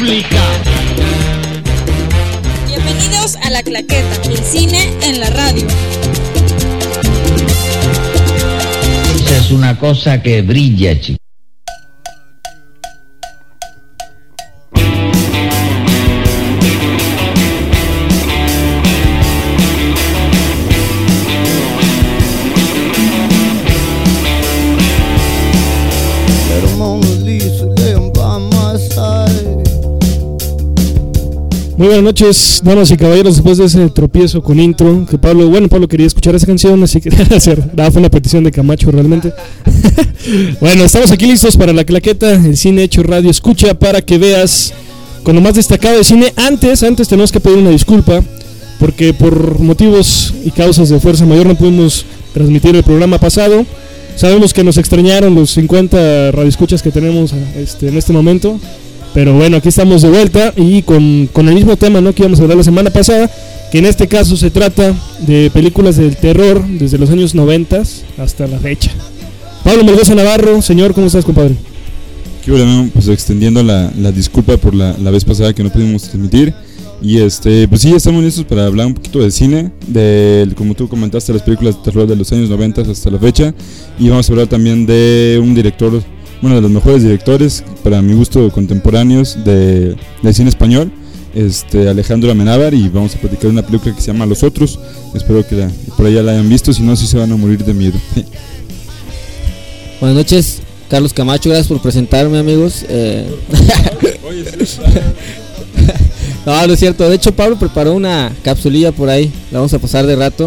República. Bienvenidos a La Claqueta, el cine en la radio. Esa es una cosa que brilla, chico. Muy buenas noches, damas y caballeros. Después de ese tropiezo con intro, que Pablo quería escuchar esa canción, así que fue una petición de Camacho realmente. Bueno, estamos aquí listos para La Claqueta, el cine hecho radio escucha para que veas con lo más destacado de cine. Antes tenemos que pedir una disculpa, porque por motivos y causas de fuerza mayor no pudimos transmitir el programa pasado. Sabemos que nos extrañaron los 50 radioescuchas que tenemos en este momento. Pero bueno, aquí estamos de vuelta y con el mismo tema, ¿no?, que íbamos a hablar la semana pasada, que en este caso se trata de películas del terror desde los años 90 hasta la fecha. Pablo Melgoza Navarro, señor, ¿cómo estás, compadre? Qué bueno, pues extendiendo la disculpa por la vez pasada que no pudimos transmitir. Y pues sí, estamos listos para hablar un poquito de cine, como tú comentaste, las películas de terror de los años 90 hasta la fecha. Y vamos a hablar también de un director, de los mejores directores, para mi gusto, contemporáneos del cine español, Alejandro Amenábar, y vamos a platicar de una película que se llama Los Otros. Espero que por allá la hayan visto, si no, sí se van a morir de miedo. Buenas noches, Carlos Camacho, gracias por presentarme, amigos. Oye, sí, no es cierto, de hecho Pablo preparó una capsulilla por ahí, la vamos a pasar de rato.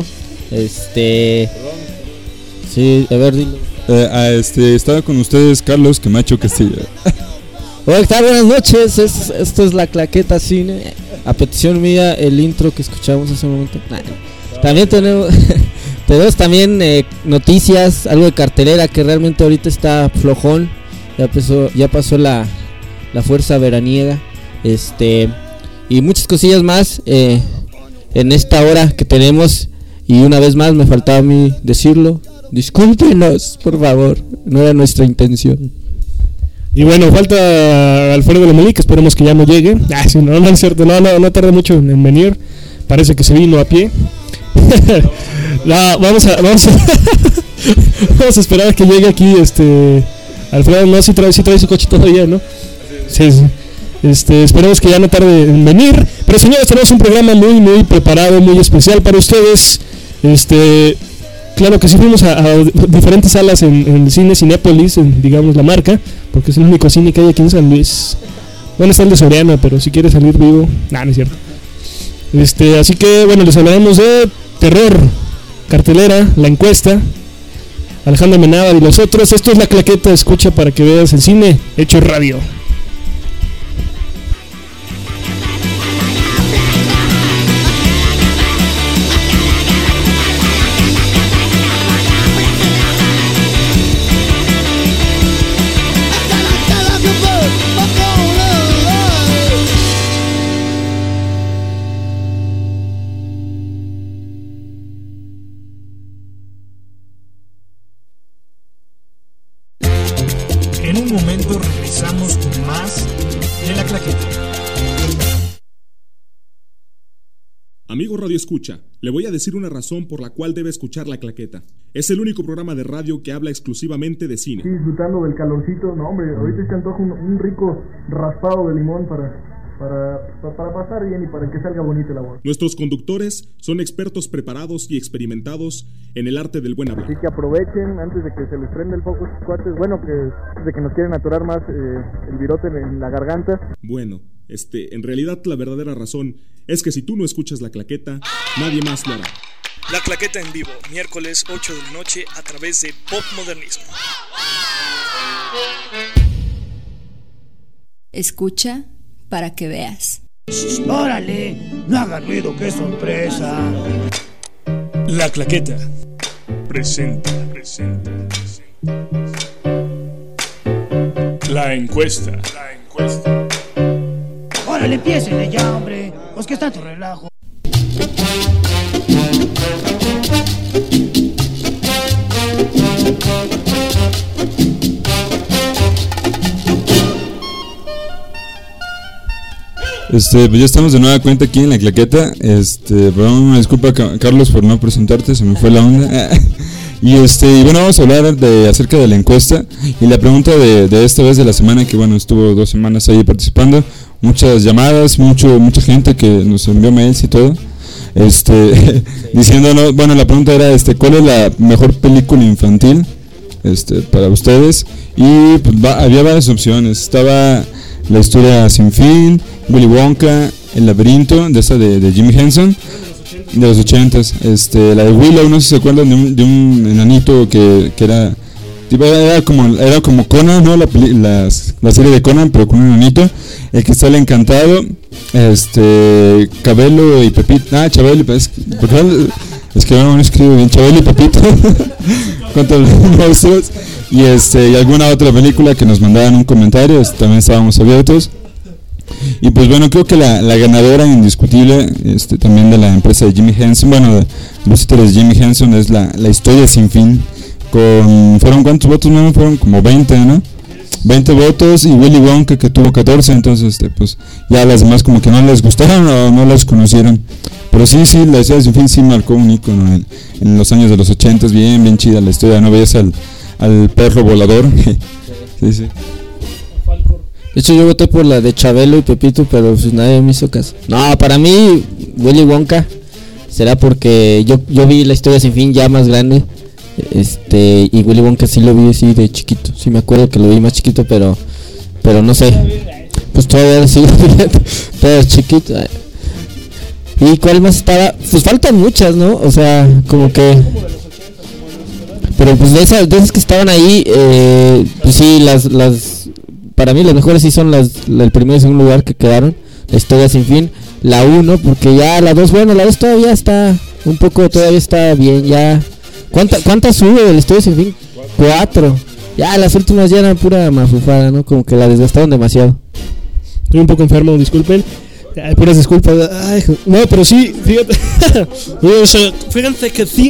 Sí, a ver, dilo. Estaba con ustedes Carlos Camacho Castillo. Hola, ¿qué tal? Buenas noches, esto es La Claqueta Cine. A petición mía, el intro que escuchamos hace un momento. También tenemos también noticias, algo de cartelera que realmente ahorita está flojón. Ya pasó la fuerza veraniega. Y muchas cosillas más en esta hora que tenemos. Y una vez más me faltaba a mí decirlo. Discúlpenos, por favor, no era nuestra intención. Y bueno, falta Alfredo Lomelí, que esperemos que ya no llegue. Sí, no es cierto, no tarda mucho en venir. Parece que se vino a pie. Vamos a esperar a que llegue aquí Alfredo. No, si trae su coche todavía, ¿no? Sí. Esperemos que ya no tarde en venir. Pero señores, tenemos un programa muy muy preparado, muy especial para ustedes. Claro que sí, fuimos a diferentes salas en el cine Cinépolis, digamos la marca, porque es el único cine que hay aquí en San Luis. Bueno, está el de Soriana, pero si quieres salir vivo, no es cierto. Así que bueno, les hablaremos de terror, cartelera, la encuesta, Alejandro Amenábar y los otros. Esto es La Claqueta, escucha para que veas el cine hecho radio. En un momento regresamos con más de La Claqueta. Amigo Radio Escucha, le voy a decir una razón por la cual debe escuchar La Claqueta. Es el único programa de radio que habla exclusivamente de cine. Sí, disfrutando del calorcito. No, hombre, ahorita se antoja un rico raspado de limón para pasar bien y para que salga bonita la voz. Nuestros conductores son expertos preparados y experimentados en el arte del buen hablar. Así que aprovechen antes de que se les prenda el foco a sus cuates. Bueno, de que nos quieren atorar más el virote en la garganta. Bueno, en realidad la verdadera razón es que si tú no escuchas La Claqueta, nadie más lo hará. La Claqueta en vivo, miércoles 8 de la noche a través de Pop Modernismo. Escucha para que veas. ¡Órale! No haga ruido, qué sorpresa. La Claqueta presenta. La encuesta. ¡Órale, empiecen ya, hombre! Pues que está tu relajo. Pues ya estamos de nueva cuenta aquí en la claqueta. Perdón, una disculpa, Carlos, por no presentarte, se me fue la onda. Y bueno, vamos a hablar acerca de la encuesta y la pregunta de esta vez de la semana, que bueno, estuvo 2 semanas ahí participando, muchas llamadas, mucha gente que nos envió mails y todo, diciéndonos, bueno, la pregunta era, ¿cuál es la mejor película infantil, para ustedes? Y pues había varias opciones. Estaba La historia sin fin, Willy Wonka, El laberinto, de Jim Henson, de los 80s, la de Willow, no sé si se acuerdan de un enanito que era como Conan, ¿no? La serie de Conan, pero con un enanito. El que está el encantado, Chabelo y Pepito. Chabelo y Pepito, es que no escribo bien, Chabelo y Pepito contra los monstruos. Y alguna otra película que nos mandaban un comentario, también estábamos abiertos. Y pues bueno, creo que la ganadora indiscutible, también de la empresa de Jimmy Henson, bueno, de los títulos de Jimmy Henson, es la historia sin fin. ¿Fueron cuántos votos? No, fueron como 20, ¿no? 20 votos, y Willy Wonka, que tuvo 14, entonces pues ya las demás como que no les gustaron o no las conocieron. Pero sí, la historia sin fin sí marcó un ícono en los años de los 80, bien chida la historia, ¿no? Veías al perro volador. Sí. De hecho, yo voté por la de Chabelo y Pepito, pero pues nadie me hizo caso. No, para mí, Willy Wonka será porque yo vi la historia sin fin ya más grande. Y Willy Wonka sí lo vi así de chiquito. Sí me acuerdo que lo vi más chiquito, pero no sé. Pues todavía sí, todavía chiquito. ¿Y cuál más estaba? Pues faltan muchas, ¿no? O sea, como que... Pero pues de esas que estaban ahí, pues sí, las para mí las mejores sí son el primero y segundo lugar que quedaron. La historia sin fin, la 1, porque ya la 2, bueno, la 2 todavía está un poco, todavía está bien, ya. ¿Cuántas sube de la historia sin fin? 4. Ya las últimas ya eran pura mafufada, ¿no? Como que la desgastaron demasiado. Estoy un poco enfermo, disculpen. Puras disculpas. No, pero sí, fíjate. Fíjense que sí.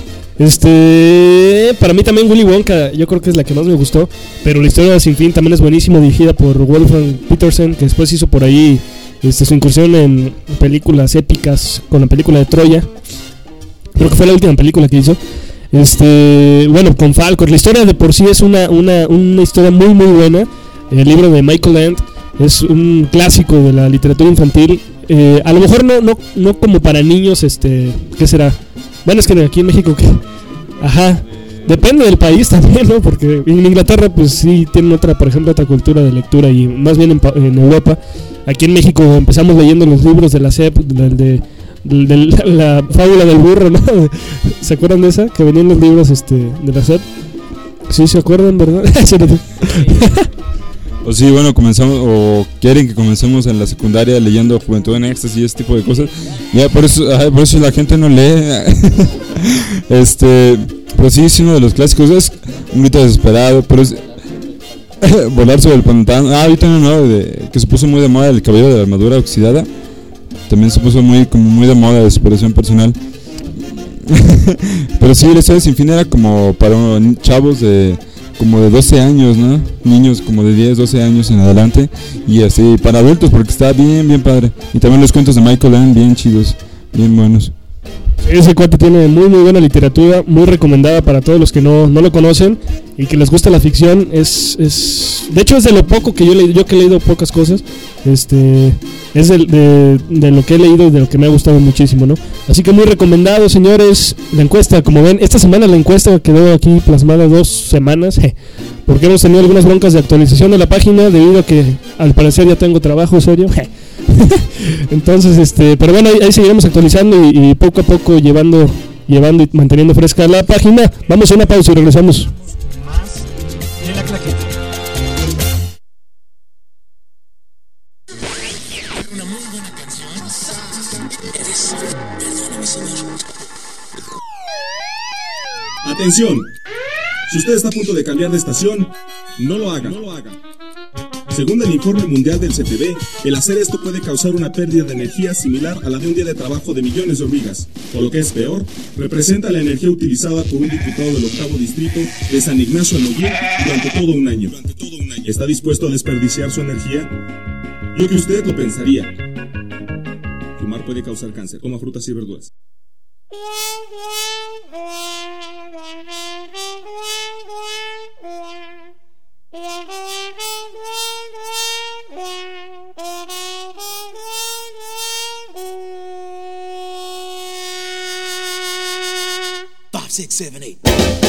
Para mí también Willy Wonka, yo creo que es la que más me gustó. Pero la historia sin fin también es buenísima, dirigida por Wolfgang Petersen, que después hizo por ahí su incursión en películas épicas con la película de Troya. Creo que fue la última película que hizo. Bueno, con Falcor. La historia de por sí es una historia muy buena. El libro de Michael Ende es un clásico de la literatura infantil. A lo mejor no como para niños, ¿qué será? Bueno, es que aquí en México, ¿qué? Ajá, depende del país también, ¿no? Porque en Inglaterra, pues sí tienen por ejemplo, otra cultura de lectura, y más bien en Europa. Aquí en México empezamos leyendo los libros de la SEP, de la fábula del burro, ¿no? ¿Se acuerdan de esa? Que venían los libros de la SEP. Sí, ¿se acuerdan, verdad? O sí, bueno, comenzamos, o quieren que comencemos en la secundaria leyendo Juventud en Éxtasis y ese tipo de cosas. Ya por eso la gente no lee. Pero sí, es uno de los clásicos. Es un grito desesperado, pero es Volar sobre el pantano. Ahorita no, que se puso muy de moda, El cabello de la armadura oxidada. También se puso muy de moda, de superación personal. Pero sí, la historia sin fin era como para chavos como de 12 años, ¿no? Niños como de 10, 12 años en adelante. Y así, para adultos, porque está bien padre. Y también los cuentos de Michael Ende, bien chidos, bien buenos. Ese cuate tiene muy buena literatura, muy recomendada para todos los que no lo conocen y que les gusta la ficción. De hecho, es de lo poco que yo que he leído pocas cosas. Es de lo que he leído y de lo que me ha gustado muchísimo, ¿no? Así que muy recomendado, señores. La encuesta, como ven, esta semana la encuesta quedó aquí plasmada 2 semanas, porque hemos tenido algunas broncas de actualización de la página debido a que al parecer ya tengo trabajo serio. Entonces, pero bueno, ahí seguiremos actualizando y poco a poco llevando y manteniendo fresca la página. Vamos a una pausa y regresamos. Más de la claqueta. Una muy buena canción. Perdóname, señor. Atención. Si usted está a punto de cambiar de estación, no lo haga. Según el informe mundial del CPB, el hacer esto puede causar una pérdida de energía similar a la de un día de trabajo de millones de hormigas, o lo que es peor, representa la energía utilizada por un diputado del 8º distrito de San Ignacio Almoguín durante todo un año. ¿Está dispuesto a desperdiciar su energía? Yo que usted lo pensaría, fumar puede causar cáncer. Coma frutas y verduras. Five, six, seven, eight.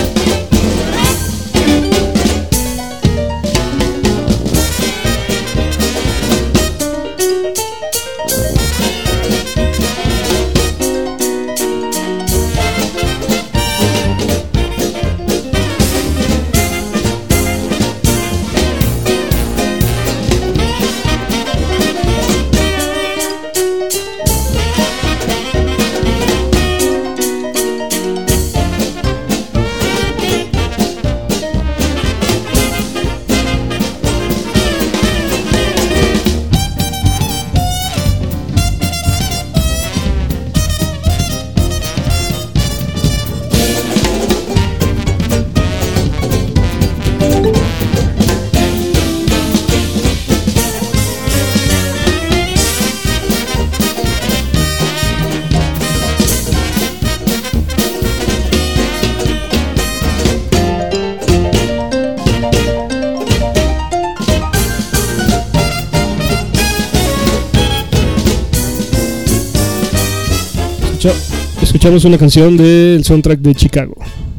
Escuchamos una canción del soundtrack de Chicago.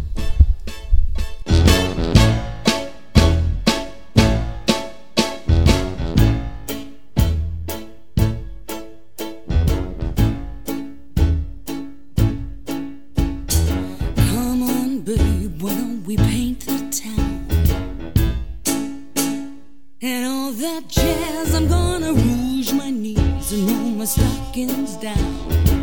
Come on, babe, why don't we paint the town? And all that jazz, I'm gonna rouge my knees and roll my stockings down.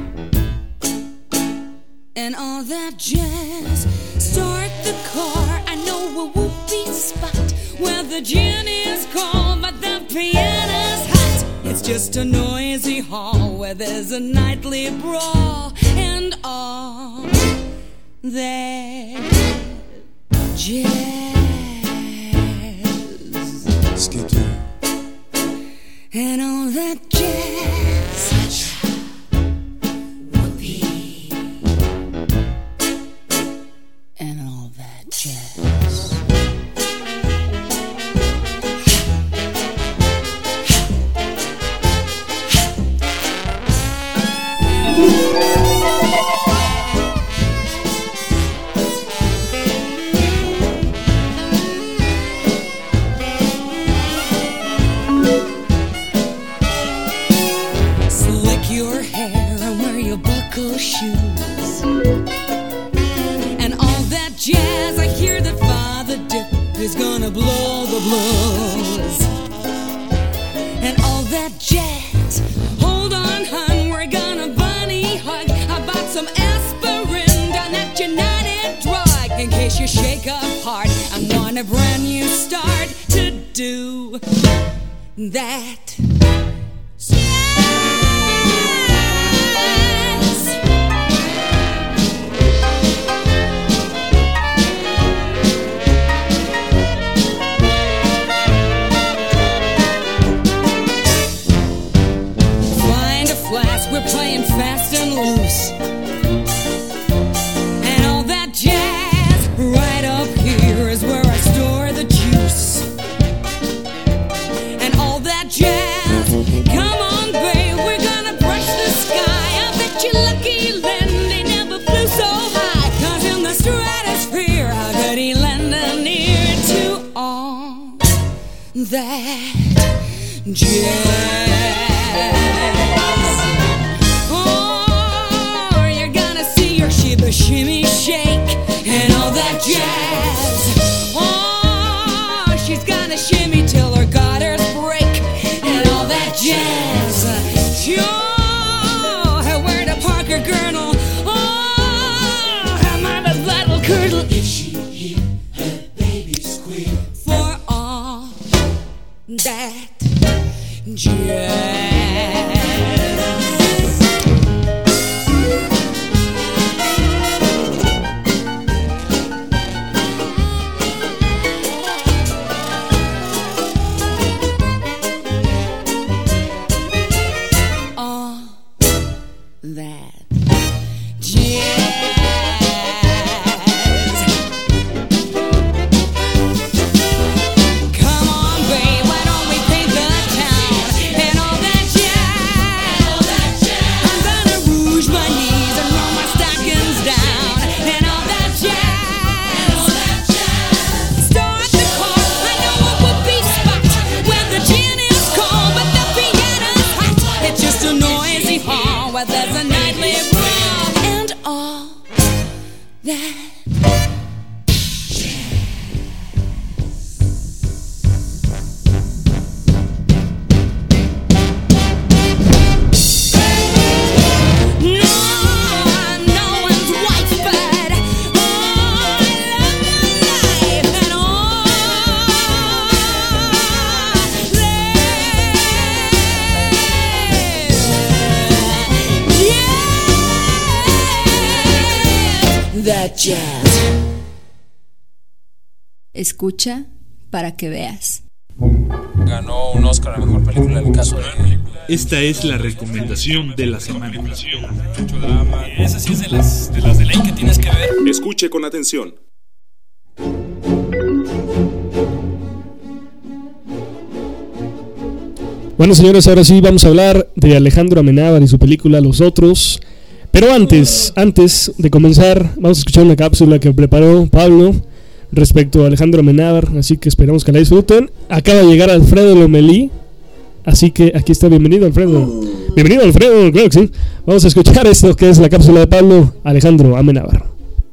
And all that jazz, start the car. I know a whoopee spot where the gin is cold but the piano's hot. It's just a noisy hall where there's a nightly brawl. And all that jazz, and all that jazz, and all that jazz. Slick your hair and wear your buckle shoes. And all that jazz, I hear that Father Dip is gonna blow the blues. And all that jazz, hold on, hun, we're gonna bunny hug. I bought some aspirin down at United Drug in case you shake up hard. I want a brand new start to do that. We're playing fast and loose. And all that jazz, right up here is where I store the juice. And all that jazz, come on babe, we're gonna brush the sky. I bet you lucky Lenny never flew so high. 'Cause in the stratosphere, how could he land near to all that jazz? Shimmy, shake, and all that jazz. Oh, she's gonna shimmy till her gutters break, and all that jazz. Sure, where the Parker girdle. Oh, how my little curdle. If she hear her baby squeal, for all that jazz. jazz. Escucha para que veas. Ganó un Oscar a la mejor película en el caso de... Esta es la recomendación de la semana. Esa sí es de las de ley que tienes que ver. Escuche con atención. Bueno, señores, ahora sí vamos a hablar de Alejandro Amenábar y su película Los Otros. Pero antes de comenzar, vamos a escuchar una cápsula que preparó Pablo respecto a Alejandro Amenábar, así que esperamos que la disfruten. Acaba de llegar Alfredo Lomelí, así que aquí está. Bienvenido, Alfredo. Bienvenido, Alfredo, claro que sí. Vamos a escuchar esto que es la cápsula de Pablo, Alejandro Amenábar.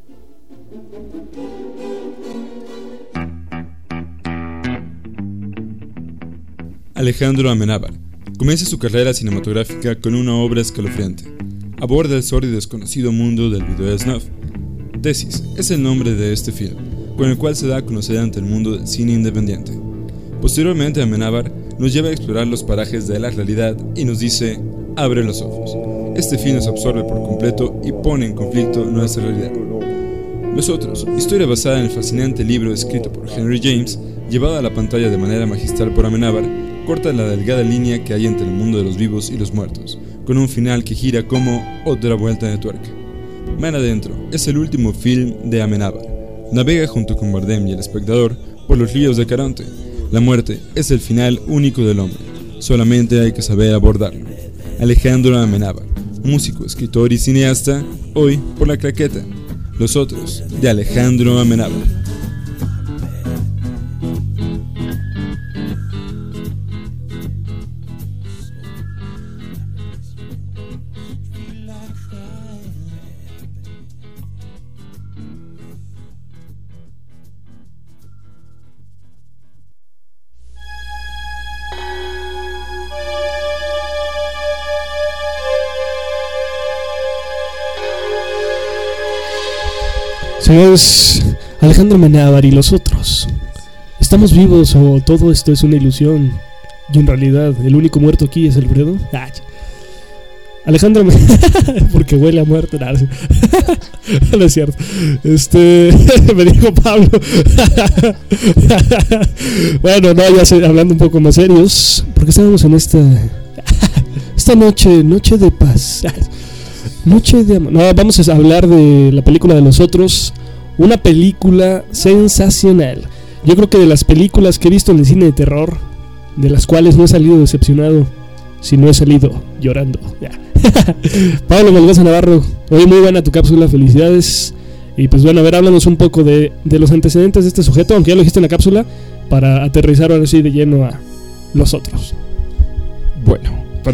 Alejandro Amenábar comienza su carrera cinematográfica con una obra escalofriante. Aborda el sórdido y desconocido mundo del video snuff. Tesis es el nombre de este film, con el cual se da a conocer ante el mundo del cine independiente. Posteriormente, Amenábar nos lleva a explorar los parajes de la realidad y nos dice: abre los ojos. Este film nos absorbe por completo y pone en conflicto nuestra realidad. Los Otros, historia basada en el fascinante libro escrito por Henry James, llevada a la pantalla de manera magistral por Amenábar, corta la delgada línea que hay entre el mundo de los vivos y los muertos, con un final que gira como otra vuelta de tuerca. Mar Adentro es el último film de Amenábar. Navega junto con Bardem y el espectador por los ríos de Caronte. La muerte es el final único del hombre, solamente hay que saber abordarlo. Alejandro Amenábar, músico, escritor y cineasta, hoy por La Claqueta. Los Otros, de Alejandro Amenábar. Señores, Alejandro Amenábar y Los Otros. ¿Estamos vivos o todo esto es una ilusión? Y en realidad el único muerto aquí es Alfredo. Alejandro porque huele a muerto. No es cierto. Me dijo Pablo. Bueno, no, ya sé, hablando un poco más serios, porque estábamos en esta noche de paz. Noche de amor. No, vamos a hablar de la película de Los Otros. Una película sensacional. Yo creo que de las películas que he visto en el cine de terror, de las cuales no he salido decepcionado, sino he salido llorando. Pablo Melgoza Navarro, hoy muy buena tu cápsula, felicidades. Y pues bueno, a ver, háblanos un poco de los antecedentes de este sujeto, aunque ya lo dijiste en la cápsula, para aterrizar ahora sí de lleno a Los Otros. Bueno,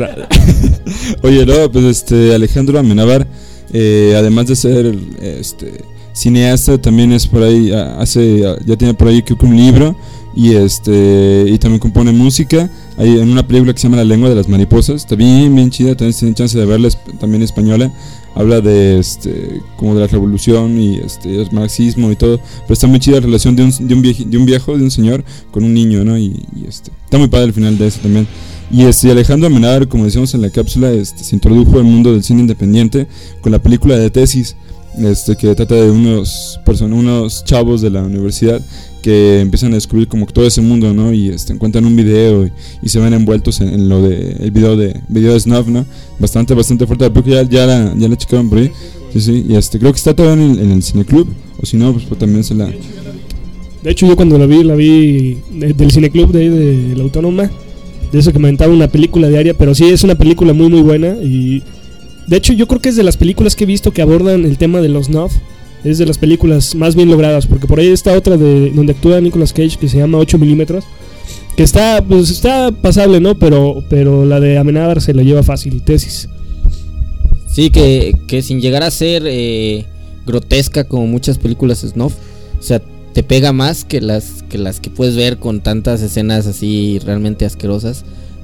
oye, no, pues Alejandro Amenábar, además de ser cineasta, también es por ahí, ya tiene por ahí que un libro y también compone música. Hay en una película que se llama La Lengua de las Mariposas, está bien chida, también si tienen chance de verla, es también española. Habla de como de la revolución y el marxismo y todo, pero está muy chida la relación de un señor con un niño, ¿no? Y está muy padre el final de eso también. Y Alejandro Amenábar, como decíamos en la cápsula, se introdujo al mundo del cine independiente con la película de Tesis, que trata de unos chavos de la universidad que empiezan a descubrir como todo ese mundo, ¿no? Y encuentran un video y se ven envueltos en lo de el video de Snuff, ¿no? Bastante fuerte, la película ya la checaron por ahí. Sí, y creo que está todavía en el cineclub, o si no, pues también se la... De hecho, yo cuando la vi del cineclub de ahí de la Autónoma, de eso que me aventaba una película diaria, pero sí es una película muy muy buena. Y de hecho yo creo que es de las películas que he visto que abordan el tema de los snuff, es de las películas más bien logradas, porque por ahí está otra donde actúa Nicolas Cage que se llama 8 milímetros, que está pasable, ¿no? Pero la de Amenábar se la lleva fácil. Tesis. Sí, que sin llegar a ser grotesca como muchas películas snuff, o sea, te pega más que las que puedes ver con tantas escenas así realmente asquerosas.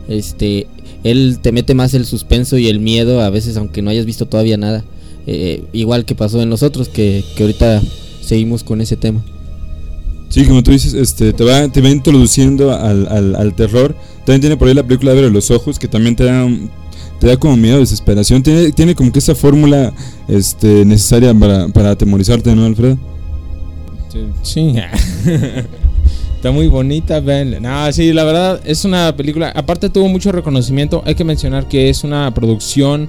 Él te mete más el suspenso y el miedo a veces, aunque no hayas visto todavía nada. Igual que pasó en Los Otros, que ahorita seguimos con ese tema. Sí, como tú dices, te va introduciendo al terror. También tiene por ahí la película Abre los ojos, que también te te da como miedo, desesperación. Tiene como que esa fórmula necesaria para atemorizarte, ¿no, Alfredo? Sí. Está muy bonita, Ben. No, sí, la verdad es una película. Aparte tuvo mucho reconocimiento. Hay que mencionar que es una producción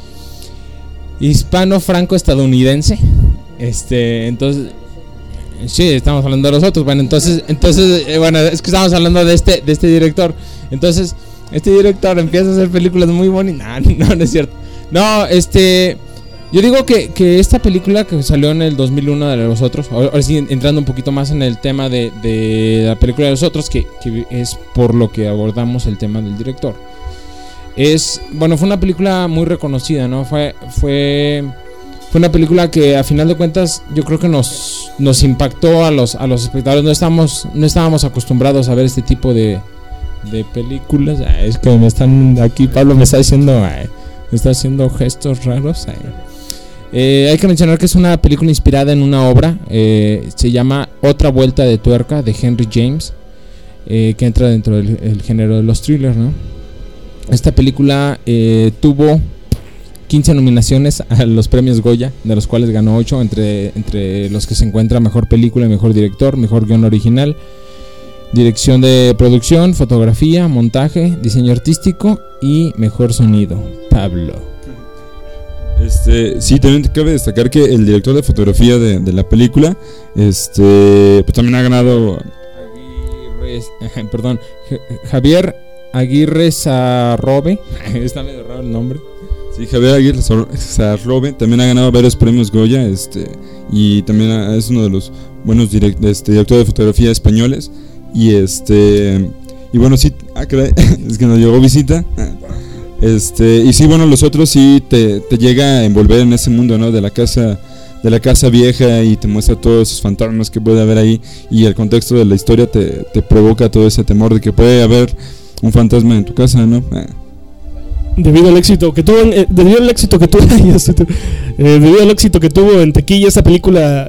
hispano-franco-estadounidense. Entonces, sí, estamos hablando de los otros. Bueno, entonces, bueno, es que estamos hablando de este director. Entonces, este director empieza a hacer películas muy bonitas. No es cierto. No, yo digo que esta película que salió en el 2001 de los otros, ahora sí entrando un poquito más en el tema de la película de los otros, que es por lo que abordamos el tema del director. Bueno, fue una película muy reconocida, ¿no? Fue una película que a final de cuentas yo creo que nos impactó a los espectadores. No estábamos acostumbrados a ver este tipo de películas. Es que aquí Pablo me está haciendo gestos raros. Hay que mencionar que es una película inspirada en una obra, se llama Otra Vuelta de Tuerca, de Henry James, que entra dentro del género de los thrillers, ¿no? Esta película tuvo 15 nominaciones a los premios Goya, de los cuales ganó 8, entre los que se encuentra mejor película, mejor director, mejor guión original, dirección de producción, fotografía, montaje, diseño artístico y mejor sonido. Pablo. Sí, también cabe destacar que el director de fotografía de la película, pues también ha ganado Javier Aguirre Sarrobe. Está medio raro el nombre. Sí, Javier Aguirre Sarrobe también ha ganado varios premios Goya, y también es uno de los buenos directores de fotografía españoles. Y bueno, sí, caray, es que nos llegó visita. Y sí, bueno, los otros sí te llega a envolver en ese mundo, ¿no? De la casa vieja, y te muestra todos esos fantasmas que puede haber ahí, y el contexto de la historia te provoca todo ese temor de que puede haber un fantasma en tu casa, ¿no? Debido al éxito que tuvo en taquilla esta película,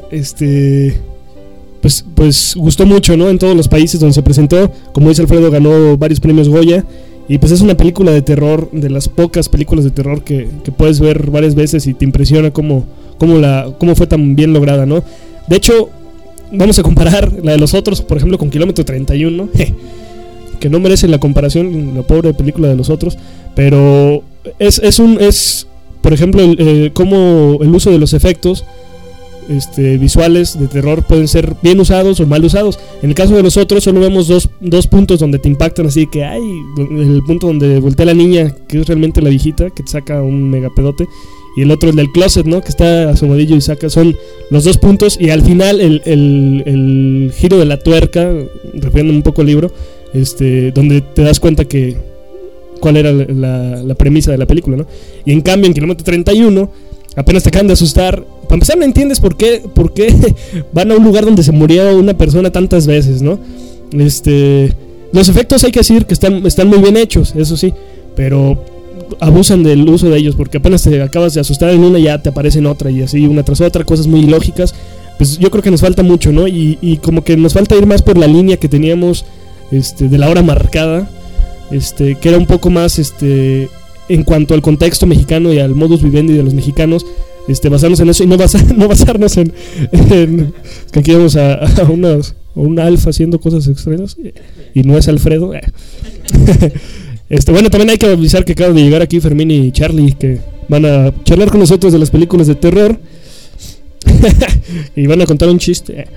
pues gustó mucho, ¿no? En todos los países donde se presentó. Como dice Alfredo, ganó varios premios Goya. Y pues es una película de terror, de las pocas películas de terror que puedes ver varias veces y te impresiona cómo fue tan bien lograda, ¿no? De hecho, vamos a comparar la de los otros, por ejemplo, con Kilómetro 31, ¿no? Que no merece la comparación, la pobre película de los otros. Pero es por ejemplo, cómo el uso de los efectos visuales de terror pueden ser bien usados o mal usados. En el caso de los otros solo vemos dos puntos donde te impactan, así que hay el punto donde voltea la niña, que es realmente la viejita, que te saca un megapedote, y el otro el del closet, ¿no? Que está asomadillo y saca. Son los dos puntos, y al final el giro de la tuerca, refiriéndome un poco al libro, donde te das cuenta cuál era la premisa de la película, ¿no? Y en cambio en Kilómetro 31 apenas te acaban de asustar. Para empezar, no entiendes por qué van a un lugar donde se murió una persona tantas veces, ¿no? Los efectos hay que decir que están muy bien hechos, eso sí, pero abusan del uso de ellos, porque apenas te acabas de asustar en una, ya te aparece en otra, y así una tras otra, cosas muy ilógicas. Pues yo creo que nos falta mucho, ¿no? Y como que nos falta ir más por la línea que teníamos de la hora marcada, que era un poco más en cuanto al contexto mexicano y al modus vivendi de los mexicanos, basarnos en eso y no basarnos en que aquí vamos a un alfa haciendo cosas extrañas y no es Alfredo. Bueno, también hay que avisar que acaban de llegar aquí Fermín y Charlie, que van a charlar con nosotros de las películas de terror y van a contar un chiste.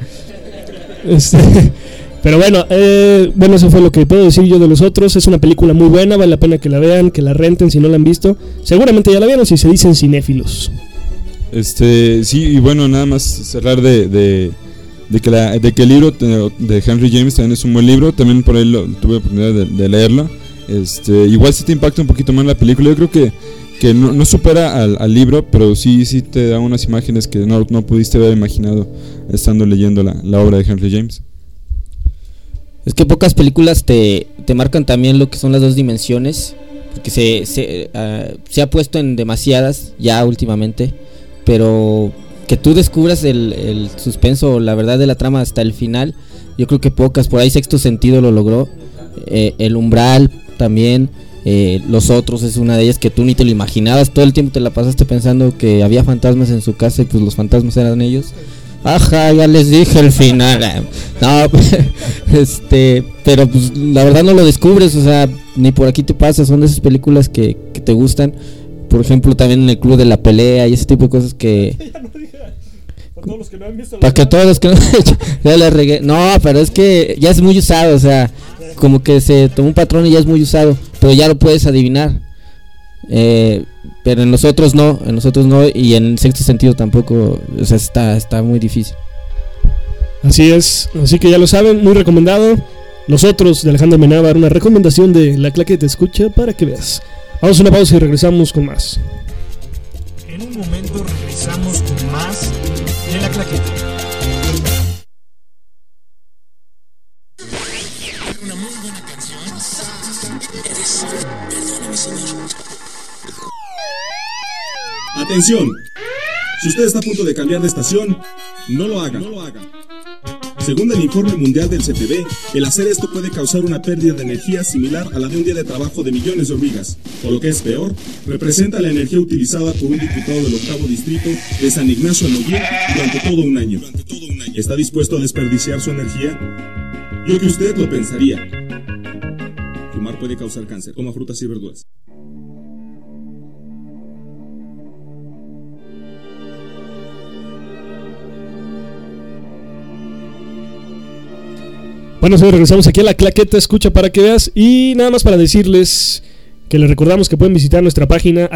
Pero bueno, eso fue lo que puedo decir yo de los otros. Es una película muy buena, vale la pena que la vean, que la renten si no la han visto. Seguramente ya la vieron si se dicen cinéfilos. Sí, y bueno, nada más cerrar de que el libro de Henry James también es un buen libro. También por ahí tuve oportunidad de leerlo. Igual sí te impacta un poquito más la película. Yo creo que no supera al libro, pero sí te da unas imágenes que no pudiste haber imaginado estando leyendo la obra de Henry James. Es que pocas películas te marcan también lo que son las dos dimensiones, porque se ha puesto en demasiadas ya últimamente, pero que tú descubras el suspenso, la verdad de la trama hasta el final, yo creo que pocas. Por ahí Sexto Sentido lo logró, El Umbral también, Los Otros es una de ellas que tú ni te lo imaginabas, todo el tiempo te la pasaste pensando que había fantasmas en su casa y pues los fantasmas eran ellos. Ajá, ya les dije el final. No, pero pues la verdad no lo descubres, o sea, ni por aquí te pasa. Son de esas películas que te gustan. Por ejemplo, también en el Club de la Pelea y ese tipo de cosas que... Para todos los que no han visto. Para que todos los que no ya la regué. No, pero es que ya es muy usado, o sea, como que se tomó un patrón y ya es muy usado, pero ya lo puedes adivinar. Pero en los otros no, y en el Sexto Sentido tampoco, o sea, está muy difícil. Así es, así que ya lo saben, muy recomendado. Los Otros de Alejandro Amenábar, una recomendación de La Claqueta, escucha para que veas. Vamos a una pausa y regresamos con más. En un momento regresamos con más de La Claqueta. Una muy buena canción. Perdóname, señor. Atención, si usted está a punto de cambiar de estación, no lo haga. Según el informe mundial del CPB, el hacer esto puede causar una pérdida de energía similar a la de un día de trabajo de millones de hormigas, o lo que es peor, representa la energía utilizada por un diputado del 8º distrito de San Ignacio Almollín durante todo un año. ¿Está dispuesto a desperdiciar su energía? Yo que usted lo pensaría. Fumar puede causar cáncer. Coma frutas y verduras. Bueno, regresamos aquí a La Claqueta, escucha para que veas. Y nada más para decirles que les recordamos que pueden visitar nuestra página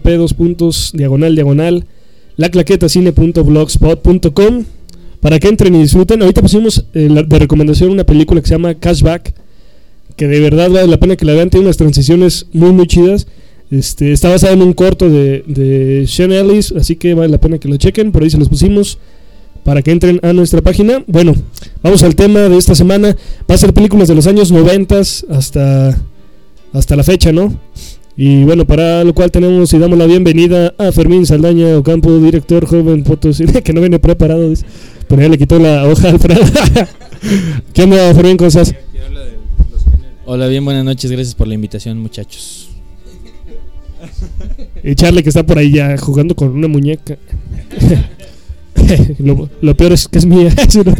http://laclaquetacine.blogspot.com para que entren y disfruten. Ahorita pusimos de recomendación una película que se llama Cashback, que de verdad vale la pena que la vean. Tiene unas transiciones muy muy chidas. Está basada en un corto de Sean Ellis, así que vale la pena que lo chequen. Por ahí se los pusimos para que entren a nuestra página. Bueno, vamos al tema de esta semana. Va a ser películas de los años 90 hasta la fecha, ¿no? Y bueno, para lo cual tenemos y damos la bienvenida a Fermín Saldaña Ocampo, director joven fotocine, que no viene preparado, dice, pero ya le quitó la hoja al Alfredo. ¿Qué onda, Fermín? ¿Cómo estás? Hola, bien, buenas noches, gracias por la invitación, muchachos. Y Charlie, que está por ahí ya jugando con una muñeca. Lo peor es que es mía.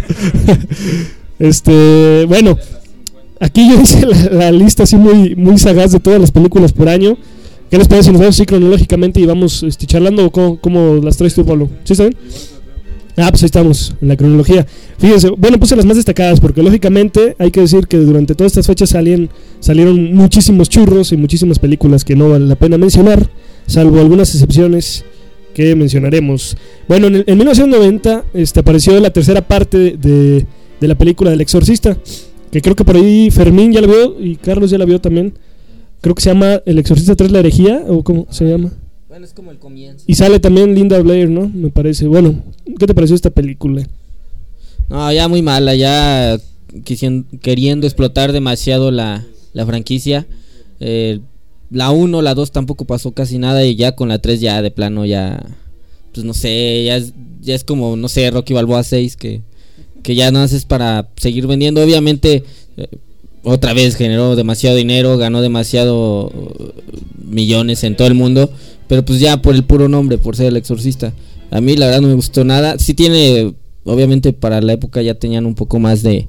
Bueno, aquí yo hice la lista así muy, muy sagaz de todas las películas por año. ¿Qué les parece si nos vamos así cronológicamente y vamos charlando? ¿Cómo las traes tú, Pablo? ¿Sí está bien? Pues ahí estamos, en la cronología. Fíjense, bueno, puse las más destacadas porque lógicamente hay que decir que durante todas estas fechas salieron muchísimos churros y muchísimas películas que no vale la pena mencionar, salvo algunas excepciones que mencionaremos. Bueno, en 1990 apareció la tercera parte de la película del Exorcista, que creo que por ahí Fermín ya la vio y Carlos ya la vio también. Creo que se llama El Exorcista 3, la herejía, o ¿cómo se llama? Bueno, es como el comienzo. Y sale también Linda Blair, ¿no? Me parece. Bueno, ¿qué te pareció esta película? No, ya muy mala, ya queriendo explotar demasiado la franquicia. La 1, la 2 tampoco pasó casi nada y ya con la 3 ya de plano ya, pues no sé, ya es como, no sé, Rocky Balboa 6 que ya no haces para seguir vendiendo. Obviamente otra vez generó demasiado dinero, ganó demasiado millones en todo el mundo, pero pues ya por el puro nombre, por ser El Exorcista. A mí la verdad no me gustó nada. Sí tiene, obviamente para la época ya tenían un poco más de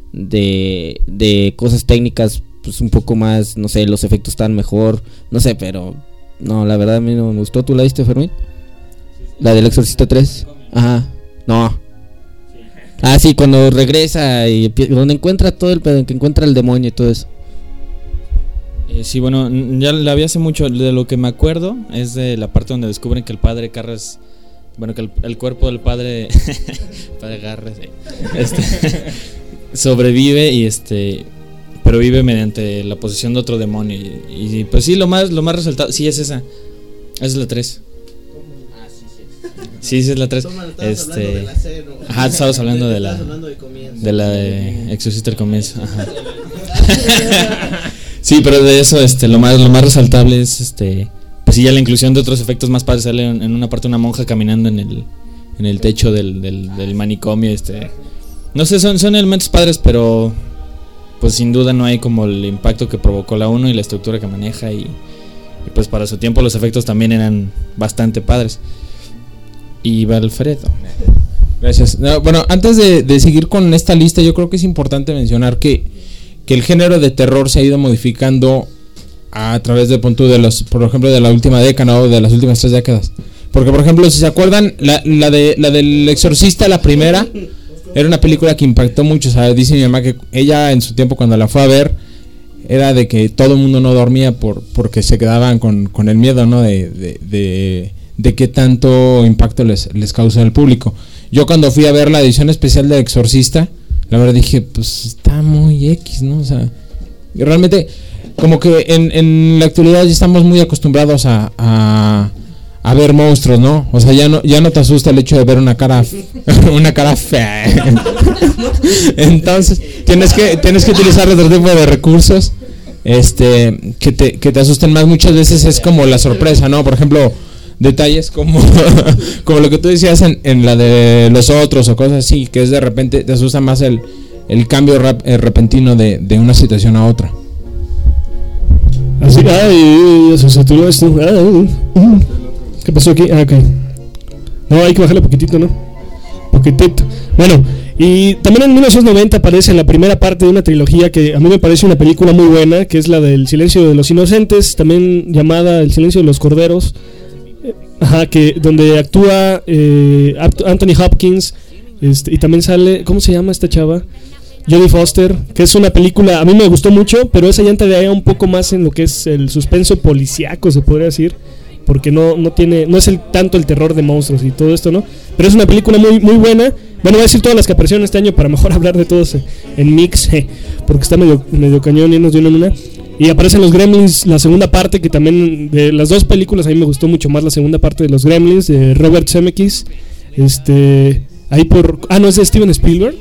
cosas técnicas, pues un poco más, no sé, los efectos están mejor, no sé, pero no, la verdad a mí no me gustó. ¿Tú la viste, Fermín? La del Exorcista 3. Ajá. No. Sí, cuando regresa y donde encuentra todo el pedo, que encuentra el demonio y todo eso. Sí, bueno, ya la vi hace mucho. De lo que me acuerdo es de la parte donde descubren que el padre Carras, bueno, que el cuerpo del padre padre Garras, sobrevive y pero vive mediante la posesión de otro demonio y pues sí, lo más resaltado, sí es esa. Es la 3. Sí, es la 3. Estabas hablando de la de Exorcista del comienzo. Ajá. Sí, pero de eso lo más resaltable es pues sí, ya la inclusión de otros efectos más padres. Sale en una parte una monja caminando en el techo del manicomio, no sé, son elementos padres, pero pues sin duda no hay como el impacto que provocó la 1 y la estructura que maneja y pues para su tiempo los efectos también eran bastante padres. Y Alfredo. Gracias. No, bueno, antes de seguir con esta lista, yo creo que es importante mencionar que el género de terror se ha ido modificando a través de punto de los, por ejemplo, de la última década o de las últimas 3 décadas. Porque, por ejemplo, si se acuerdan, la del Exorcista, la primera, era una película que impactó mucho. O sea, dice mi mamá que ella en su tiempo cuando la fue a ver, era de que todo el mundo no dormía porque se quedaban con el miedo, ¿no? De qué tanto impacto les causa al público. Yo cuando fui a ver la edición especial de Exorcista, la verdad dije, pues está muy X, ¿no? O sea, realmente como que en la actualidad ya estamos muy acostumbrados a ver monstruos, ¿no? O sea, ya no te asusta el hecho de ver una cara fea. Entonces, tienes que utilizar otro tipo de recursos que te asusten más. Muchas veces es como la sorpresa, ¿no? Por ejemplo, detalles como lo que tú decías en la de los otros o cosas así, que es de repente te asusta más el cambio repentino de una situación a otra. Así, ay, se saturó esto. ¿Qué pasó aquí? Ok. No, hay que bajarle poquitito, ¿no? Poquitito. Bueno, y también en 1990 aparece en la primera parte de una trilogía que a mí me parece una película muy buena, que es la del Silencio de los Inocentes, también llamada El Silencio de los Corderos. Ajá, donde actúa Anthony Hopkins, y también sale, ¿cómo se llama esta chava? Jodie Foster, que es una película, a mí me gustó mucho, pero esa ya entraría un poco más en lo que es el suspenso policíaco, se podría decir, porque no es tanto el terror de monstruos y todo esto, ¿no? Pero es una película muy, muy buena. Bueno, voy a decir todas las que aparecieron este año para mejor hablar de todos en mix, porque está medio cañón irnos de una en una. Y aparecen los Gremlins, la segunda parte, que también de las dos películas a mí me gustó mucho más la segunda parte de los Gremlins, de Robert Zemeckis. Ahí no, es de Steven Spielberg.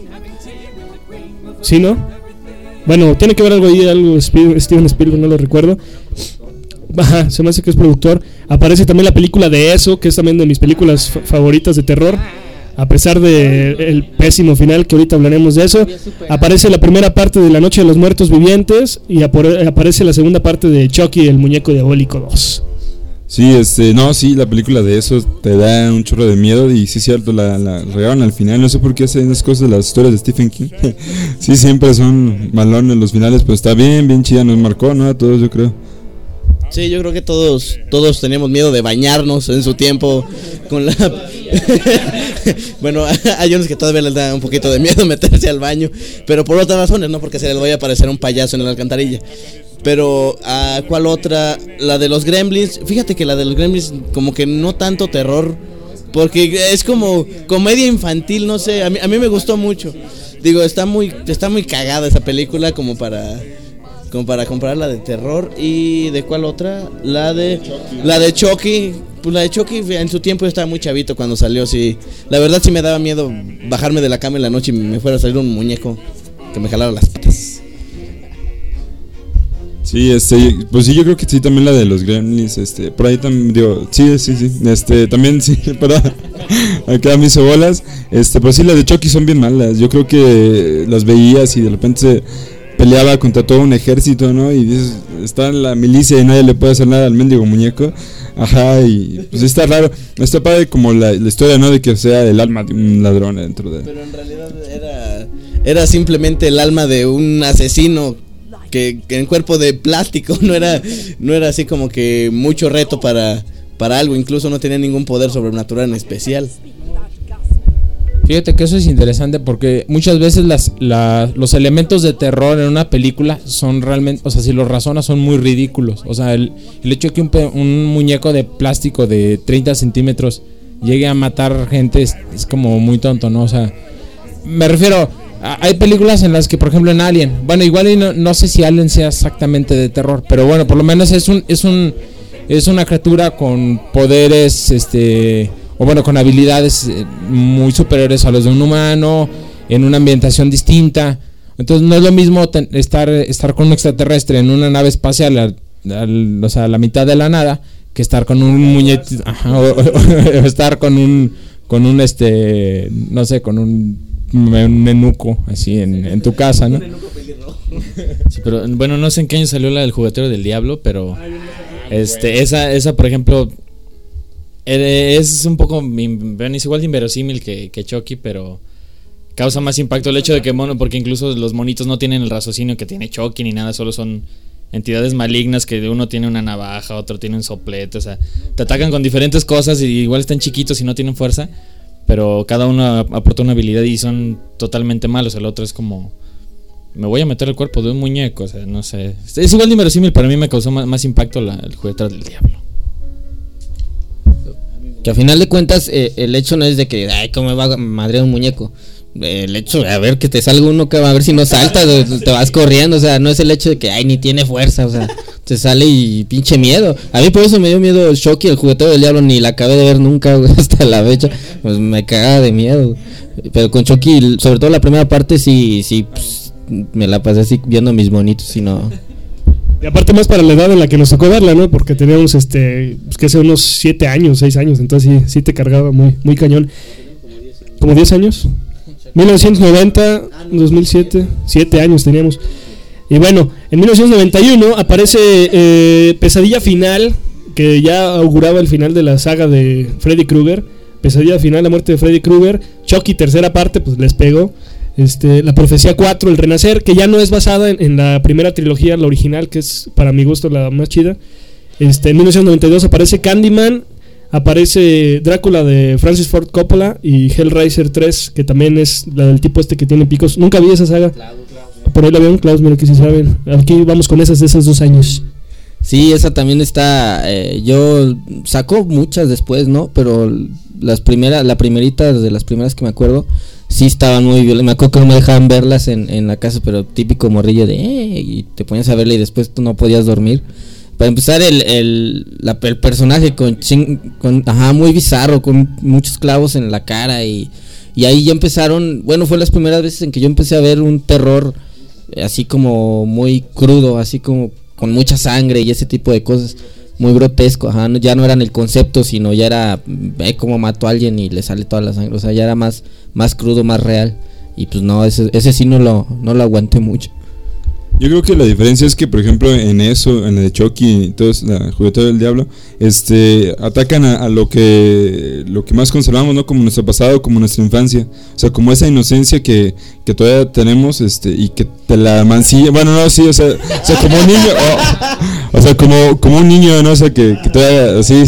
¿Sí, no? Bueno, tiene que ver algo Steven Spielberg, no lo recuerdo. Ajá, se me hace que es productor. Aparece también la película de Eso, que es también de mis películas favoritas de terror. A pesar de el pésimo final, que ahorita hablaremos de eso. Aparece la primera parte de La Noche de los Muertos Vivientes. Y aparece la segunda parte de Chucky, el muñeco diabólico 2. Sí, sí, la película de Eso te da un chorro de miedo. Y sí, cierto, la regaron al final. No sé por qué hacen esas cosas de las historias de Stephen King. Sí, siempre son malones los finales, pero está bien chida, nos marcó, ¿no? A todos, yo creo. Sí, yo creo que todos teníamos miedo de bañarnos en su tiempo con la... Bueno, hay unos que todavía les da un poquito de miedo meterse al baño, pero por otras razones, no porque se les vaya a aparecer un payaso en la alcantarilla. Pero, ¿cuál otra? La de los Gremlins. Fíjate que la de los Gremlins como que no tanto terror, porque es como comedia infantil, no sé, a mí me gustó mucho. Digo, está muy cagada esa película como para comprarla de terror. ¿Y de cuál otra? La de Chucky. Pues la de Chucky en su tiempo yo estaba muy chavito cuando salió, sí. La verdad sí me daba miedo bajarme de la cama en la noche y me fuera a salir un muñeco que me jalara las patas. Sí, pues sí, yo creo que sí, también la de los Gremlins, por ahí también, digo, sí, también sí, para acá me hizo bolas, pues sí, las de Chucky son bien malas, yo creo que las veías y de repente se peleaba contra todo un ejército, ¿no? Y dices, está en la milicia y nadie le puede hacer nada al mendigo muñeco. Ajá, y pues está raro. Está padre como la historia, ¿no? De que sea el alma de un ladrón dentro de... Pero en realidad era simplemente el alma de un asesino que en cuerpo de plástico. No era así como que mucho reto para algo. Incluso no tenía ningún poder sobrenatural en especial. Fíjate que eso es interesante porque muchas veces los elementos de terror en una película son realmente, o sea, si los razonas son muy ridículos. O sea, el hecho de que un muñeco de plástico de 30 centímetros llegue a matar gente es como muy tonto, ¿no? O sea, me refiero, hay películas en las que, por ejemplo, en Alien, bueno, igual y no sé si Alien sea exactamente de terror, pero bueno, por lo menos es una criatura con poderes, o bueno, con habilidades muy superiores a los de un humano, en una ambientación distinta. Entonces no es lo mismo estar con un extraterrestre en una nave espacial o sea, a la mitad de la nada, que estar con un muñequito, o estar con un no sé, con un nenuco así en tu casa, ¿no? Sí, pero bueno, no sé en qué año salió la del Juguetero del Diablo, pero esa por ejemplo es un poco, bueno, es igual de inverosímil que Chucky, pero causa más impacto el hecho de que porque incluso los monitos no tienen el raciocinio que tiene Chucky ni nada, solo son entidades malignas que uno tiene una navaja, otro tiene un soplete, o sea, te atacan con diferentes cosas y igual están chiquitos y no tienen fuerza, pero cada uno aporta una habilidad y son totalmente malos. El otro es como, me voy a meter el cuerpo de un muñeco, o sea, no sé, es igual de inverosímil, para mí me causó más impacto el Juguetero del Diablo. Que a final de cuentas el hecho no es de que, ay, cómo me va a madrear un muñeco. El hecho de a ver que te salga uno, que a ver si no saltas, te vas corriendo, o sea, no es el hecho de que, ay, ni tiene fuerza, o sea, te sale y pinche miedo. A mí por eso me dio miedo el Chucky, el Juguetero del Diablo, ni la acabé de ver nunca, güey, hasta la fecha, pues me cagaba de miedo. Pero con Chucky, sobre todo la primera parte, sí, pues, me la pasé así viendo mis monitos y no. Y aparte más para la edad en la que nos tocó verla, ¿no? Porque teníamos, pues que hace unos 7 años, 6 años, entonces sí te cargaba muy cañón. ¿Como 10 años? 1990, 2007, 7 años teníamos. Y bueno, en 1991 aparece Pesadilla Final, que ya auguraba el final de la saga de Freddy Krueger. Pesadilla Final, la muerte de Freddy Krueger. Chucky, tercera parte, pues les pegó. La Profecía 4, el Renacer, que ya no es basada en la primera trilogía, la original, que es para mi gusto la más chida. En 1992 aparece Candyman. Aparece Drácula de Francis Ford Coppola y Hellraiser 3, que también es la del tipo que tiene picos. Nunca vi esa saga. Por ahí la vieron, Klaus, mira que sí saben. Aquí vamos con esas de esos 2 años. Sí, esa también está. Yo saco muchas después, ¿no? Pero la primerita de las primeras que me acuerdo, sí estaban muy violentas. Me acuerdo que no me dejaban verlas en la casa, pero típico morrillo de y te ponías a verla y después tú no podías dormir. Para empezar, el personaje muy bizarro, con muchos clavos en la cara y ahí ya empezaron, bueno, fue las primeras veces en que yo empecé a ver un terror así como muy crudo, así como con mucha sangre y ese tipo de cosas, muy grotesco, ya no eran el concepto, sino ya era como mató a alguien y le sale toda la sangre, o sea, ya era más crudo, más real, y pues no, ese sí no lo aguanté mucho. Yo creo que la diferencia es que, por ejemplo, en eso, en el de Chucky y todo eso, la Juguetero del Diablo, atacan a lo que más conservamos, ¿no? Como nuestro pasado, como nuestra infancia. O sea, como esa inocencia que todavía tenemos, y que te la mancilla. Bueno, no, sí, o sea como un niño, o sea, como un niño, ¿no? O sea, que todavía, sí,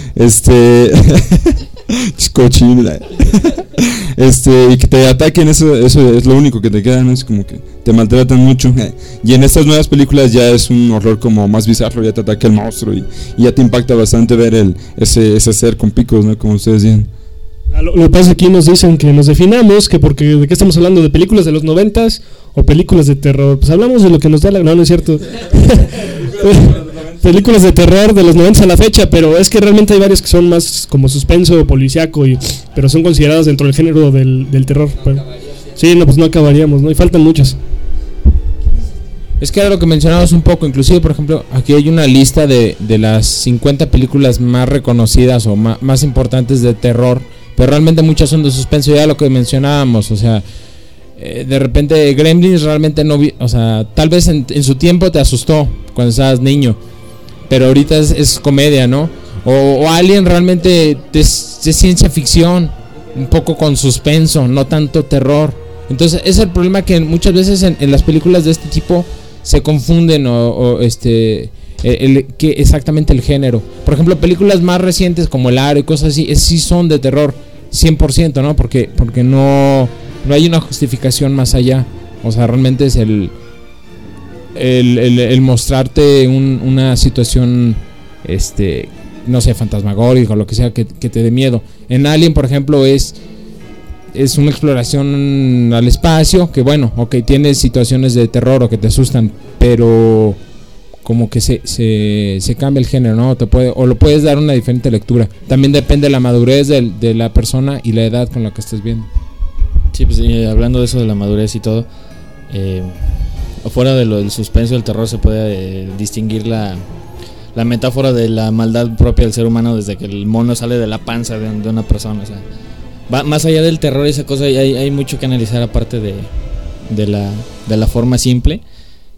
cochino, y que te ataquen, eso es lo único que te queda, ¿no? Es como que te maltratan mucho. Y en estas nuevas películas ya es un horror como más bizarro, ya te ataca el monstruo y ya te impacta bastante ver ese ser con picos, ¿no? Como ustedes dicen. Lo que pasa aquí nos dicen que nos definamos, que porque de qué estamos hablando, de películas de los 90s o películas de terror. Pues hablamos de lo que nos da no es cierto. Películas de terror de los 90 a la fecha, pero es que realmente hay varias que son más como suspenso, policíaco, pero son consideradas dentro del género del terror. Pero, sí, no, pues no acabaríamos, ¿no? Y faltan muchas. Es que era lo que mencionamos un poco, inclusive, por ejemplo, aquí hay una lista de las 50 películas más reconocidas o más importantes de terror, pero realmente muchas son de suspenso, ya lo que mencionábamos, o sea, de repente Gremlins realmente no vi, o sea, tal vez en su tiempo te asustó cuando estabas niño, pero ahorita es comedia, ¿no? O Alien realmente es ciencia ficción, un poco con suspenso, no tanto terror. Entonces es el problema que muchas veces en las películas de este tipo se confunden que exactamente el género. Por ejemplo, películas más recientes como El Aro y cosas así, sí son de terror 100%, ¿no? Porque no hay una justificación más allá. O sea, realmente es el mostrarte una situación, no sé, fantasmagórica o lo que sea que te dé miedo. En Alien, por ejemplo, es una exploración al espacio que, bueno, ok, tiene situaciones de terror o que te asustan, pero como que se cambia el género, ¿no? O lo puedes dar una diferente lectura. También depende de la madurez de la persona y la edad con la que estés viendo. Sí, pues hablando de eso de la madurez y todo, fuera de lo del suspenso del terror se puede distinguir la metáfora de la maldad propia del ser humano desde que el mono sale de la panza de una persona. O sea, va más allá del terror y esa cosa, hay mucho que analizar aparte de la forma simple.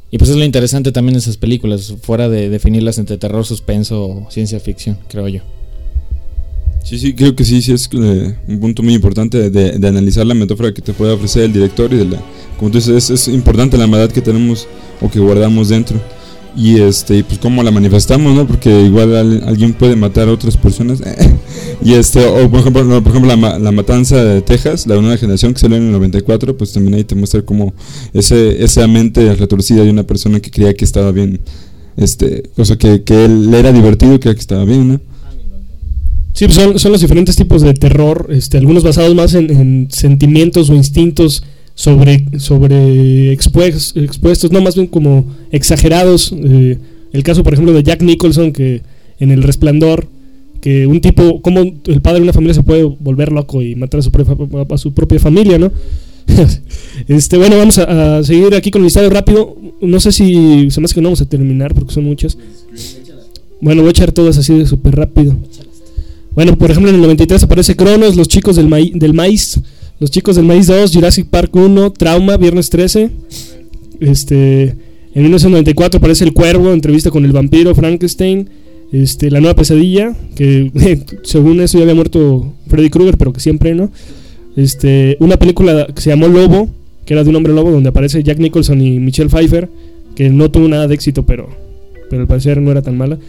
Y pues es lo interesante también de esas películas, fuera de definirlas entre terror, suspenso o ciencia ficción, creo yo. Sí, creo que sí es un punto muy importante de analizar la metáfora que te puede ofrecer el director y como tú dices, es importante la maldad que tenemos o que guardamos dentro. Y pues cómo la manifestamos, ¿no? Porque igual alguien puede matar a otras personas. Y o por ejemplo la matanza de Texas, la nueva generación que salió en el 94, pues también ahí te muestra como esa mente retorcida de una persona que creía que estaba bien, o sea que él era divertido, creía que estaba bien, ¿no? Sí, pues son los diferentes tipos de terror, algunos basados más en sentimientos o instintos sobre expuestos, no, más bien como exagerados. El caso, por ejemplo, de Jack Nicholson, que en El Resplandor, que un tipo, como el padre de una familia se puede volver loco y matar a su propia familia, ¿no? Bueno, vamos a seguir aquí con el listado rápido. No sé si se me hace que no vamos a terminar porque son muchas. Bueno, voy a echar todas así de súper rápido. Bueno, por ejemplo, en el 93 aparece Cronos, Los Chicos del Maíz, Los Chicos del Maíz 2, Jurassic Park 1, Trauma, Viernes 13. En 1994 aparece El Cuervo, Entrevista con el Vampiro, Frankenstein, La Nueva Pesadilla, que según eso ya había muerto Freddy Krueger, pero que siempre no. Una película que se llamó Lobo, que era de un hombre lobo, donde aparece Jack Nicholson y Michelle Pfeiffer, que no tuvo nada de éxito, pero al parecer no era tan mala.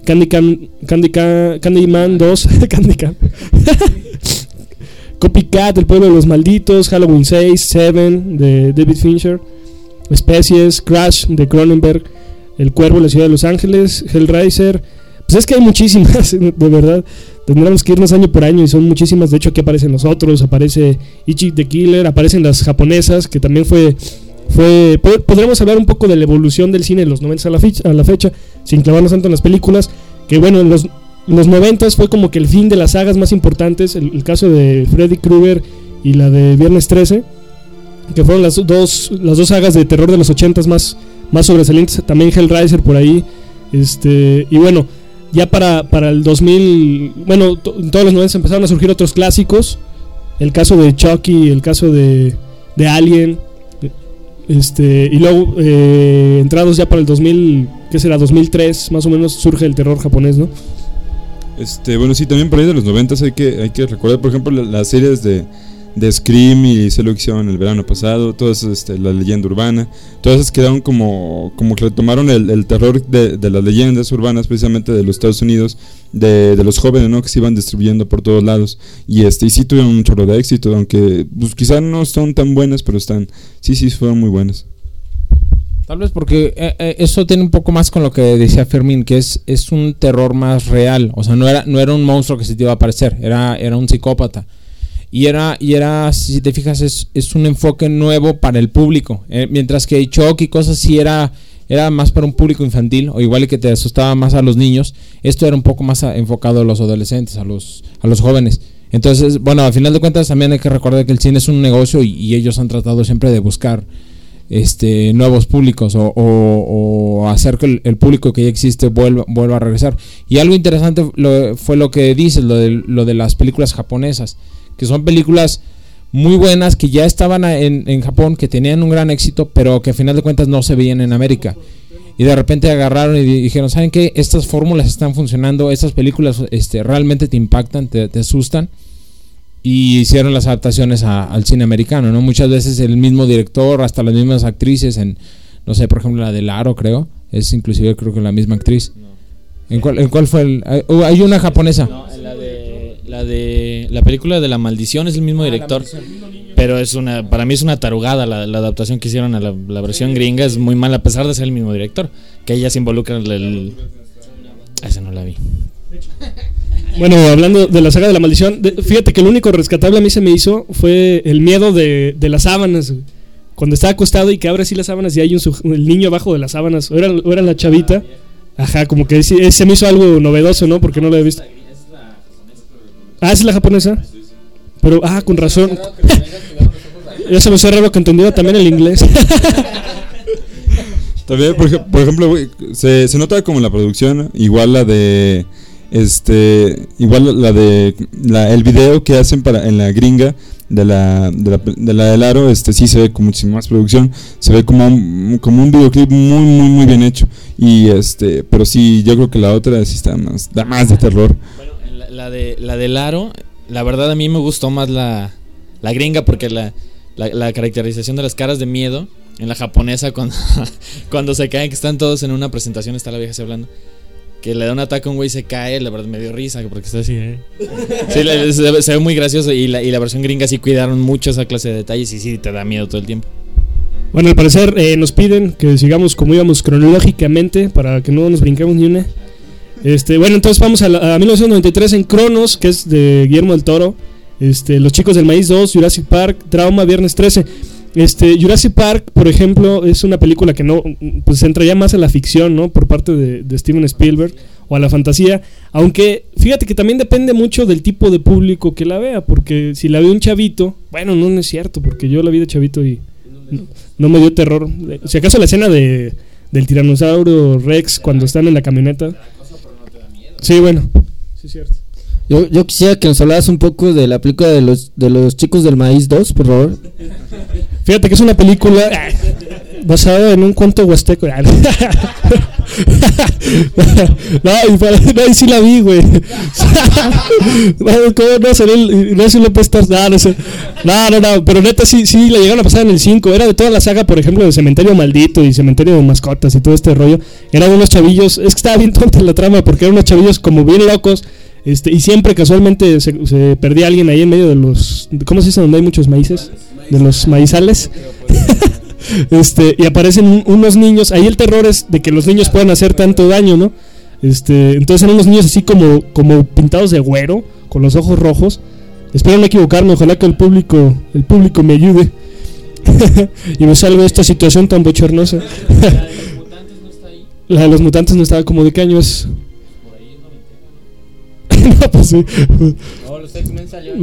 Candyman 2, Candyman. Copycat, El Pueblo de los Malditos, Halloween 6, Seven de David Fincher, Especies, Crash de Cronenberg, El Cuervo, La Ciudad de Los Ángeles, Hellraiser. Pues es que hay muchísimas, de verdad. Tendríamos que irnos año por año y son muchísimas. De hecho, aquí aparecen los otros, aparece Ichi the Killer, aparecen las japonesas, que también podremos hablar un poco de la evolución del cine de los 90 a la fecha, sin clavarnos tanto en las películas. Que bueno, en los 90 fue como que el fin de las sagas más importantes. El caso de Freddy Krueger y la de Viernes 13, que fueron las dos sagas de terror de los 80 más sobresalientes. También Hellraiser por ahí. Y bueno, ya para el 2000, bueno, en todos los 90 empezaron a surgir otros clásicos. El caso de Chucky, el caso de Alien. Y luego entrados ya para el 2000, ¿qué será? 2003 más o menos surge el terror japonés, ¿no? Bueno, sí, también por ahí de los 90 hay que recordar, por ejemplo, las series de Scream y Celo que hicieron el verano pasado, todas la leyenda urbana, todas esas quedaron como que retomaron el terror de las leyendas urbanas, precisamente de los Estados Unidos, de los jóvenes, ¿no? Que se iban distribuyendo por todos lados, y sí tuvieron un chorro de éxito, aunque pues quizás no son tan buenas, pero sí fueron muy buenas. Tal vez porque eso tiene un poco más con lo que decía Fermín, que es un terror más real. O sea, no era un monstruo que se te iba a aparecer, era un psicópata. Y era, si te fijas, es un enfoque nuevo para el público. Mientras que Shock y cosas así era más para un público infantil, o igual que te asustaba más a los niños. Esto era un poco más enfocado a los adolescentes, a los jóvenes. Entonces, bueno, al final de cuentas también hay que recordar que el cine es un negocio y ellos han tratado siempre de buscar nuevos públicos o hacer que el público que ya existe vuelva a regresar. Y algo interesante fue lo que dices, lo de las películas japonesas, que son películas muy buenas que ya estaban en Japón, que tenían un gran éxito, pero que a final de cuentas no se veían en América. Y de repente agarraron y dijeron, ¿saben qué? Estas fórmulas están funcionando, estas películas realmente te impactan, te asustan. Y hicieron las adaptaciones al cine americano, ¿no? Muchas veces el mismo director, hasta las mismas actrices, no sé, por ejemplo la de Laro, creo, es inclusive creo que la misma actriz. ¿En cuál fue hay una japonesa? No, la película de La Maldición es el mismo director, pero para mí es una tarugada la adaptación que hicieron a la versión gringa, es muy mala a pesar de ser el mismo director, que ella se involucra esa no la vi. Bueno, hablando de la saga de La Maldición, fíjate que lo único rescatable a mí se me hizo fue el miedo de las sábanas. Cuando está acostado y que abre así las sábanas y hay el niño abajo de las sábanas, o era la chavita. Ajá, como que se me hizo algo novedoso, ¿no? Porque no lo he visto. ¿Esa es la japonesa? Pero, con razón. Ya se me hizo raro que entendiera también el inglés. También, por ejemplo, se nota como la producción, igual la de igual el video que hacen en la gringa de la del Aro, sí se ve con muchísima más producción, se ve como un videoclip muy muy muy bien hecho, y pero sí, yo creo que la otra sí da más de terror. Bueno, la del Aro, la verdad a mí me gustó más la gringa, porque la caracterización de las caras de miedo en la japonesa, cuando se caen, que están todos en una presentación, está la vieja así hablando, que le da un ataque a un güey y se cae, la verdad me dio risa porque está así, Sí, se ve muy gracioso, y la versión gringa sí cuidaron mucho esa clase de detalles, y sí te da miedo todo el tiempo. Bueno, al parecer nos piden que sigamos como íbamos cronológicamente para que no nos brinquemos ni una. Bueno, entonces vamos a 1993 en Cronos, que es de Guillermo del Toro. Los chicos del maíz 2, Jurassic Park, Trauma, Viernes 13. Jurassic Park, por ejemplo, es una película que no, pues entra ya más a la ficción, ¿no? Por parte de Steven Spielberg, o a la fantasía. Aunque fíjate que también depende mucho del tipo de público que la vea, porque si la ve un chavito, bueno, no es cierto, porque yo la vi de chavito y no me dio terror. Si acaso la escena del tiranosaurio Rex cuando están en la camioneta. Sí, bueno, sí es cierto. Yo quisiera que nos hablaras un poco de la película de los chicos del maíz 2, por favor. Fíjate que es una película basada en un cuento huasteco. No, sí la vi, güey. ¿Cómo no salió no sé si López no, pero neta sí la llegaron a pasar en el 5. Era de toda la saga, por ejemplo, de Cementerio Maldito y Cementerio de Mascotas y todo este rollo. Eran unos chavillos, es que estaba bien tonta la trama, porque eran unos chavillos como bien locos. Y siempre casualmente se perdía alguien ahí en medio de los, ¿cómo se dice donde hay muchos maíces? De los maizales. Y aparecen unos niños. Ahí el terror es de que los niños puedan hacer tanto daño, ¿no? Entonces eran unos niños así como pintados de güero, con los ojos rojos. Espero no equivocarme, ojalá que el público me ayude y me salve de esta situación tan bochornosa. La de los mutantes no estaba. ¿Como de qué año es? No, pues sí. No, los X-Men salieron.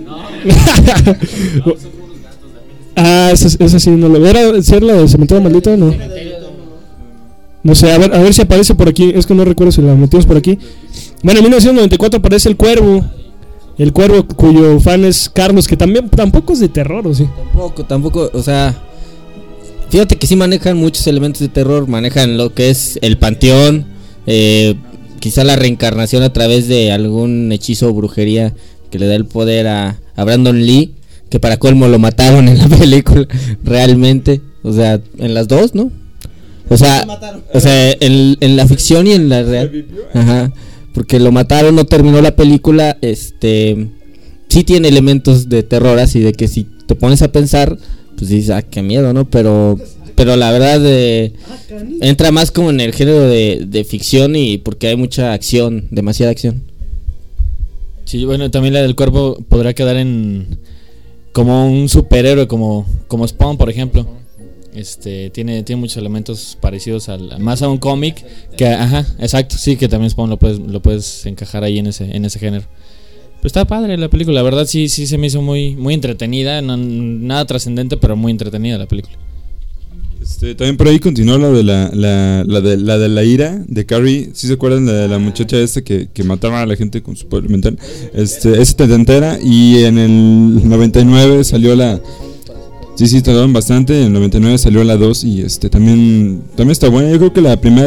Esa sí no lo. ¿Era ser la de Cementerio Maldito? No. No sé, a ver si aparece por aquí. Es que no recuerdo si la metimos por aquí. Bueno, en 1994 aparece El Cuervo. El Cuervo, cuyo fan es Carlos, que tampoco es de terror, ¿o sí? Tampoco, o sea, fíjate que sí manejan muchos elementos de terror. Manejan lo que es el panteón, quizá la reencarnación a través de algún hechizo o brujería que le da el poder a Brandon Lee, que para colmo lo mataron en la película realmente, o sea, en las dos, ¿no? O sea, en la ficción y en la real. Ajá, porque lo mataron, no terminó la película. Sí tiene elementos de terror, así de que si te pones a pensar, pues dices, qué miedo, ¿no? Pero la verdad entra más como en el género de ficción, y porque hay mucha acción, demasiada acción. Sí, bueno, también la del Cuervo podrá quedar en como un superhéroe, como Spawn, por ejemplo. Tiene muchos elementos parecidos más a un cómic que, ajá, exacto, sí, que también Spawn lo puedes encajar ahí en ese género. Pues está padre la película, la verdad sí se me hizo muy muy entretenida, nada trascendente, pero muy entretenida la película. También por ahí continuó la de la ira de Carrie. ¿Sí se acuerdan de la muchacha que mataba a la gente con su poder mental? Es setentera, y en el 99 salió la... Sí, tardaron bastante. En el 99 salió la 2, y también está buena. Yo creo que la primera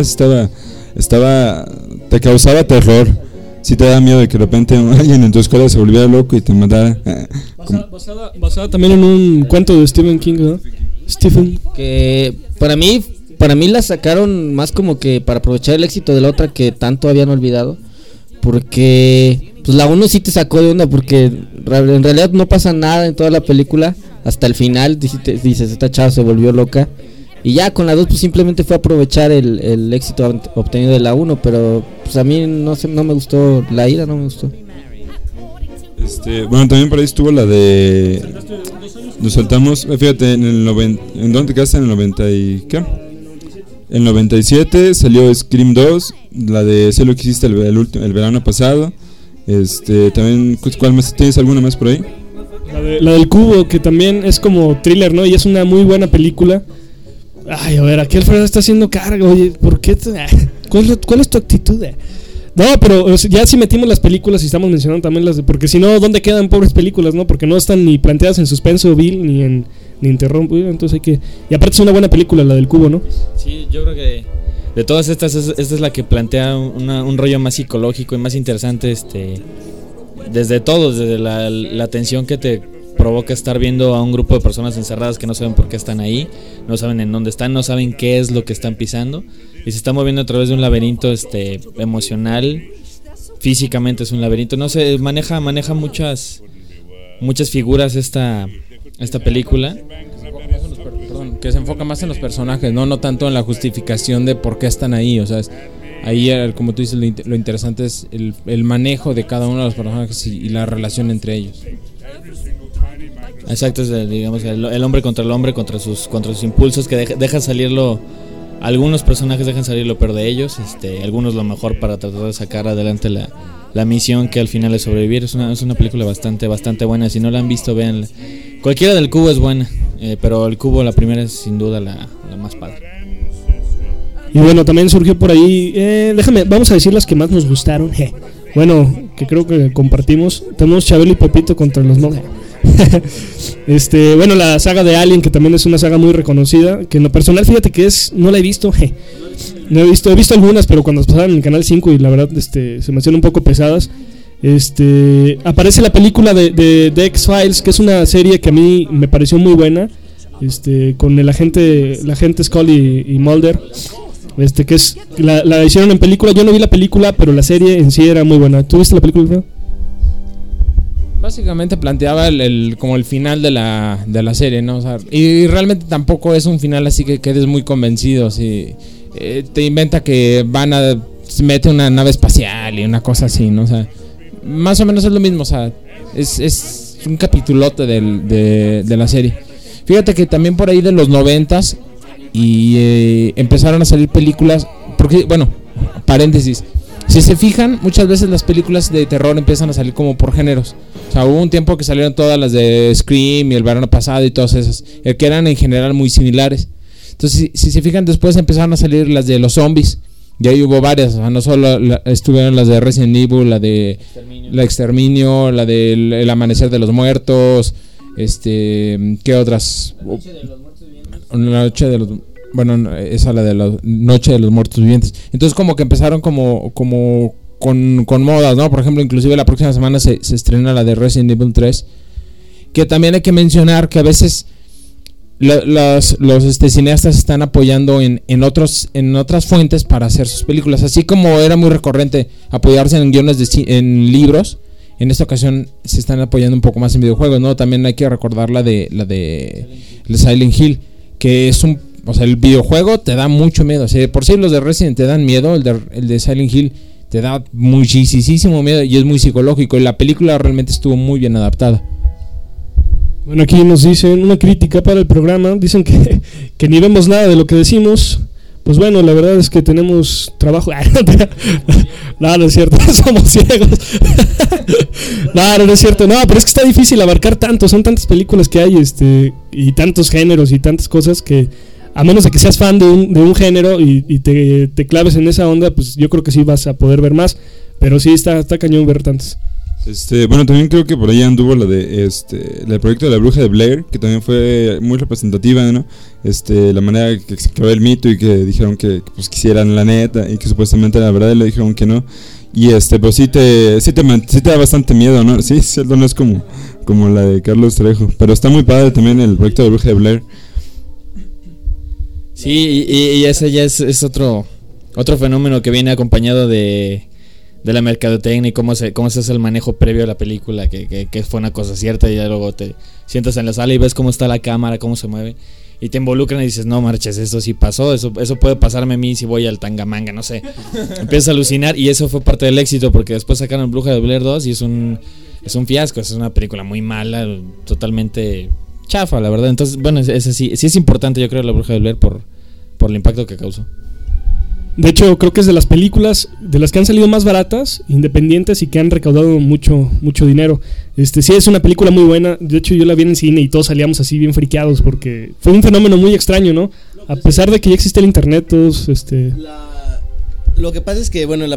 te causaba terror. Sí te da miedo de que de repente alguien en tu escuela se volviera loco y te matara. Basada también en un cuento de Stephen King, ¿no? Stephen. Que para mí la sacaron más como que para aprovechar el éxito de la otra que tanto habían olvidado. Porque pues la 1 sí te sacó de onda, porque en realidad no pasa nada en toda la película. Hasta el final dices, esta chava se volvió loca. Y ya con la 2 pues simplemente fue aprovechar el éxito obtenido de la 1. Pero pues a mí no me gustó la ira, no me gustó. Bueno, también por ahí estuvo la de... Nos saltamos, fíjate, ¿en dónde te quedaste? En el 90 y... ¿qué? En el 97 salió Scream 2, la de Sé lo que hiciste el verano pasado. También, ¿cuál más? ¿Tienes alguna más por ahí? La del cubo, que también es como thriller, ¿no? Y es una muy buena película. Ay, a ver, aquí Alfredo está haciendo cargo. Oye, ¿por qué? ¿Cuál es tu actitud? No, pero o sea, ya si metimos las películas y estamos mencionando también las de... Porque si no, ¿dónde quedan pobres películas, no? Porque no están ni planteadas en suspenso, Bill, ni en interrumpido. Entonces hay que... Y aparte es una buena película, la del cubo, ¿no? Sí, yo creo que de todas estas, esta es la que plantea un rollo más psicológico y más interesante, desde todo, desde la tensión que te provoca estar viendo a un grupo de personas encerradas que no saben por qué están ahí, no saben en dónde están, no saben qué es lo que están pisando y se está moviendo a través de un laberinto emocional, físicamente es un laberinto, no sé, maneja muchas figuras esta película. Perdón, que se enfoca más en los personajes, no tanto en la justificación de por qué están ahí, o sea, ahí, como tú dices, lo interesante es el manejo de cada uno de los personajes y la relación entre ellos. Exacto, es digamos el hombre, contra sus impulsos, que dejan salirlo. Algunos personajes dejan salir lo peor de ellos, algunos lo mejor para tratar de sacar adelante la misión, que al final es sobrevivir. Es una película bastante buena. Si no la han visto, véanla. Cualquiera del cubo es buena, pero el cubo, la primera, es sin duda la más padre. Y bueno, también surgió por ahí, vamos a decir las que más nos gustaron. Bueno, que creo que compartimos. Tenemos Chabelo y Pepito contra los no. Bueno, la saga de Alien, que también es una saga muy reconocida, que en lo personal, fíjate que no la he visto. No he visto algunas, pero cuando pasaban en el canal 5 y la verdad se me hacían un poco pesadas. Aparece la película de X-Files, que es una serie que a mí me pareció muy buena, con el agente Scully y Mulder, que es la hicieron en película. Yo no vi la película, pero la serie en sí era muy buena. ¿Tú viste la película, Fred? Básicamente planteaba como el final de la serie, ¿no? O sea, y realmente tampoco es un final así que quedes muy convencido. ¿Sí? Te inventa que se mete una nave espacial y una cosa así, ¿no? O sea, más o menos es lo mismo. O sea, es un capitulote de la serie. Fíjate que también por ahí de los 90s y empezaron a salir películas, porque, bueno, paréntesis, si se fijan, muchas veces las películas de terror empiezan a salir como por géneros. O sea, hubo un tiempo que salieron todas las de Scream y el verano pasado y todas esas, que eran en general muy similares. Entonces, si se fijan, después empezaron a salir las de los zombies. Y ahí hubo varias, o sea, no solo estuvieron las de Resident Evil, la de la Exterminio, la del El Amanecer de los Muertos, ¿qué otras? La Noche de los... Bueno, esa, la de la Noche de los Muertos Vivientes. Entonces como que empezaron como con modas, ¿no? Por ejemplo, inclusive la próxima semana se estrena la de Resident Evil 3, que también hay que mencionar que a veces los cineastas están apoyando en otras fuentes para hacer sus películas, así como era muy recurrente apoyarse en guiones en libros. En esta ocasión se están apoyando un poco más en videojuegos, ¿no? También hay que recordar la de Silent Hill, que es o sea, el videojuego te da mucho miedo. O sea, por si los de Resident te dan miedo, el de Silent Hill te da muchísimo miedo y es muy psicológico. Y la película realmente estuvo muy bien adaptada. Bueno, aquí nos dicen una crítica para el programa. Dicen que ni vemos nada de lo que decimos. Pues bueno, la verdad es que tenemos trabajo. No es cierto, somos ciegos. No es cierto. No, pero es que está difícil abarcar tanto. Son tantas películas que hay, y tantos géneros y tantas cosas que, a menos de que seas fan de un género y te claves en esa onda, pues yo creo que sí vas a poder ver más. Pero sí está cañón ver tantas. Bueno, también creo que por ahí anduvo la del proyecto de la Bruja de Blair, que también fue muy representativa, ¿no? La manera que se creó el mito y que dijeron que pues quisieran la neta y que supuestamente la verdad, y le dijeron que no. Y pero sí te da bastante miedo, ¿no? Sí, cierto, no es como la de Carlos Trejo, pero está muy padre también el proyecto de la Bruja de Blair. Sí, y ese ya es otro fenómeno que viene acompañado de la mercadotecnia y cómo se hace el manejo previo a la película, que fue una cosa cierta, y ya luego te sientas en la sala y ves cómo está la cámara, cómo se mueve, y te involucran y dices, no marches, eso sí pasó, eso puede pasarme a mí si voy al Tangamanga, no sé. Empiezas a alucinar, y eso fue parte del éxito, porque después sacaron Bruja de Blair 2 y es un fiasco, es una película muy mala, totalmente chafa, la verdad. Entonces, bueno, ese sí es importante, yo creo, la Bruja de Blair por el impacto que causó. De hecho, creo que es de las películas de las que han salido más baratas, independientes, y que han recaudado mucho dinero. Sí, es una película muy buena. De hecho, yo la vi en cine y todos salíamos así bien friqueados, porque fue un fenómeno muy extraño, ¿no? A pesar de que ya existe el internet, todos Lo que pasa es que, bueno,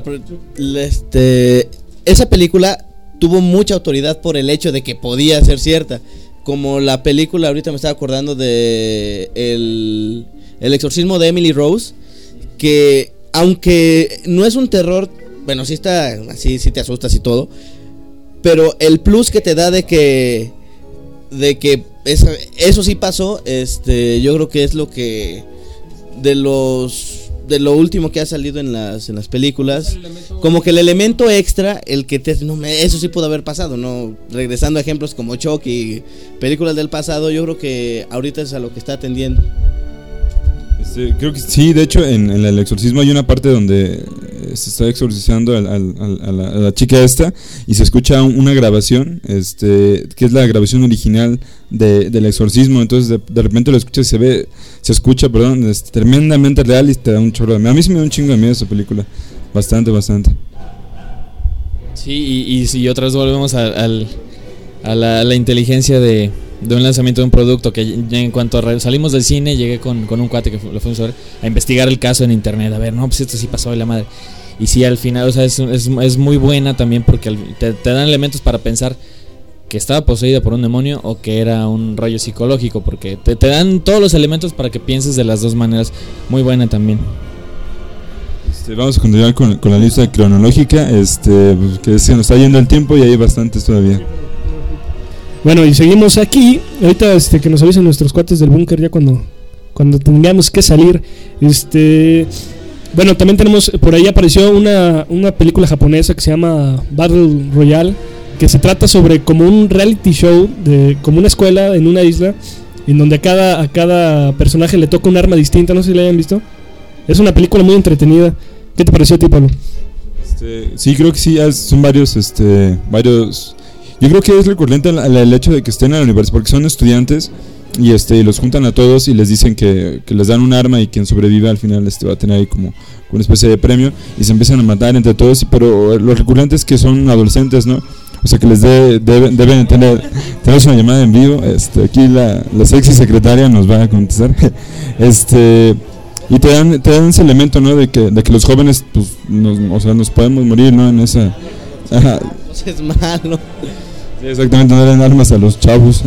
esa película tuvo mucha autoridad por el hecho de que podía ser cierta. Como la película, ahorita me estaba acordando de El exorcismo de Emily Rose, que aunque no es un terror, bueno, sí está así, sí te asustas y todo, pero el plus que te da de que eso sí pasó, yo creo que es lo que de lo último que ha salido en las películas, como que el elemento extra, el que eso sí pudo haber pasado, no, regresando a ejemplos como Chucky y películas del pasado, yo creo que ahorita es a lo que está atendiendo. Creo que sí, de hecho en el exorcismo hay una parte donde se está exorcizando a la chica esta y se escucha una grabación, que es la grabación original del exorcismo. Entonces de repente lo escuchas y se escucha, tremendamente real y te da un chorro de miedo. A mí sí me da un chingo de miedo esa película, bastante. Sí, y otra vez volvemos a la inteligencia de un lanzamiento de un producto, que en cuanto salimos del cine llegué con un cuate que lo fuimos a investigar el caso en internet, a ver, no, pues esto sí pasó de la madre. Y sí, al final, o sea, es muy buena también porque te dan elementos para pensar que estaba poseída por un demonio o que era un rollo psicológico, porque te dan todos los elementos para que pienses de las dos maneras. Muy buena también. Vamos a continuar con la lista cronológica, que se nos está yendo el tiempo y hay bastantes todavía. Bueno, y seguimos aquí. Ahorita que nos avisen nuestros cuates del búnker ya cuando tengamos que salir. Bueno, también tenemos, por ahí apareció una película japonesa que se llama Battle Royale, que se trata sobre como un reality show, como una escuela en una isla, en donde a cada personaje le toca un arma distinta. No sé si la hayan visto. Es una película muy entretenida. ¿Qué te pareció a ti, Pablo? Sí, creo que sí, son varios. Yo creo que es recurrente el hecho de que estén en la universidad, porque son estudiantes y los juntan a todos y les dicen que les dan un arma y quien sobrevive al final va a tener ahí como una especie de premio y se empiezan a matar entre todos, pero lo recurrente es que son adolescentes, ¿no? O sea que les deben tener. Tenemos una llamada en vivo, aquí la sexy secretaria nos va a contestar. Y te dan ese elemento, ¿no? De que los jóvenes pues nos podemos morir, ¿no? En esa es malo. Sí, exactamente, no le dan armas a los chavos.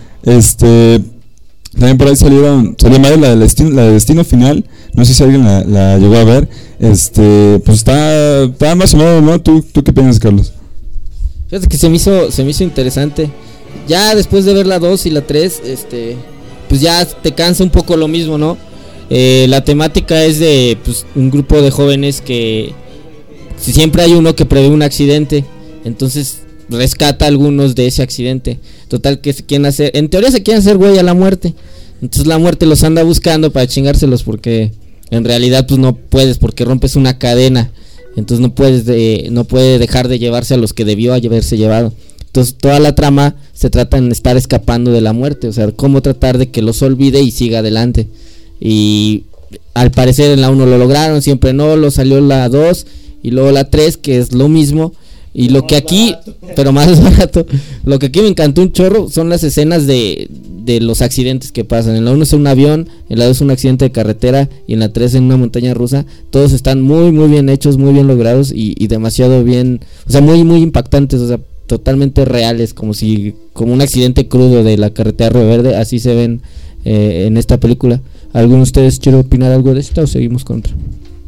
También por ahí salió más la de Destino Final. No sé si alguien la llegó a ver. Pues está más o menos, ¿no? ¿Tú qué piensas, Carlos? Fíjate que se me hizo interesante. Ya después de ver la 2 y la 3, pues ya te cansa un poco lo mismo, ¿no? La temática es de un grupo de jóvenes que siempre hay uno que prevé un accidente, entonces rescata a algunos de ese accidente. Total que en teoría se quieren hacer güey a la muerte. Entonces la muerte los anda buscando para chingárselos, porque en realidad pues no puedes, porque rompes una cadena. Entonces no puede dejar de llevarse a los que debió haberse llevado. Entonces toda la trama se trata en estar escapando de la muerte, o sea, cómo tratar de que los olvide y siga adelante. Y al parecer en la 1 lo lograron, siempre no, lo salió la 2 y luego la 3, que es lo mismo. Y lo que aquí, pero más barato, lo que aquí me encantó un chorro son las escenas de los accidentes que pasan. En la 1 es un avión, en la 2 es un accidente de carretera y en la 3 en una montaña rusa. Todos están muy muy bien hechos, muy bien logrados y demasiado bien, o sea, muy muy impactantes, o sea, totalmente reales, como un accidente crudo de la carretera Río Verde, así se ven en esta película. ¿Alguno de ustedes quiere opinar algo de esta o seguimos con otra?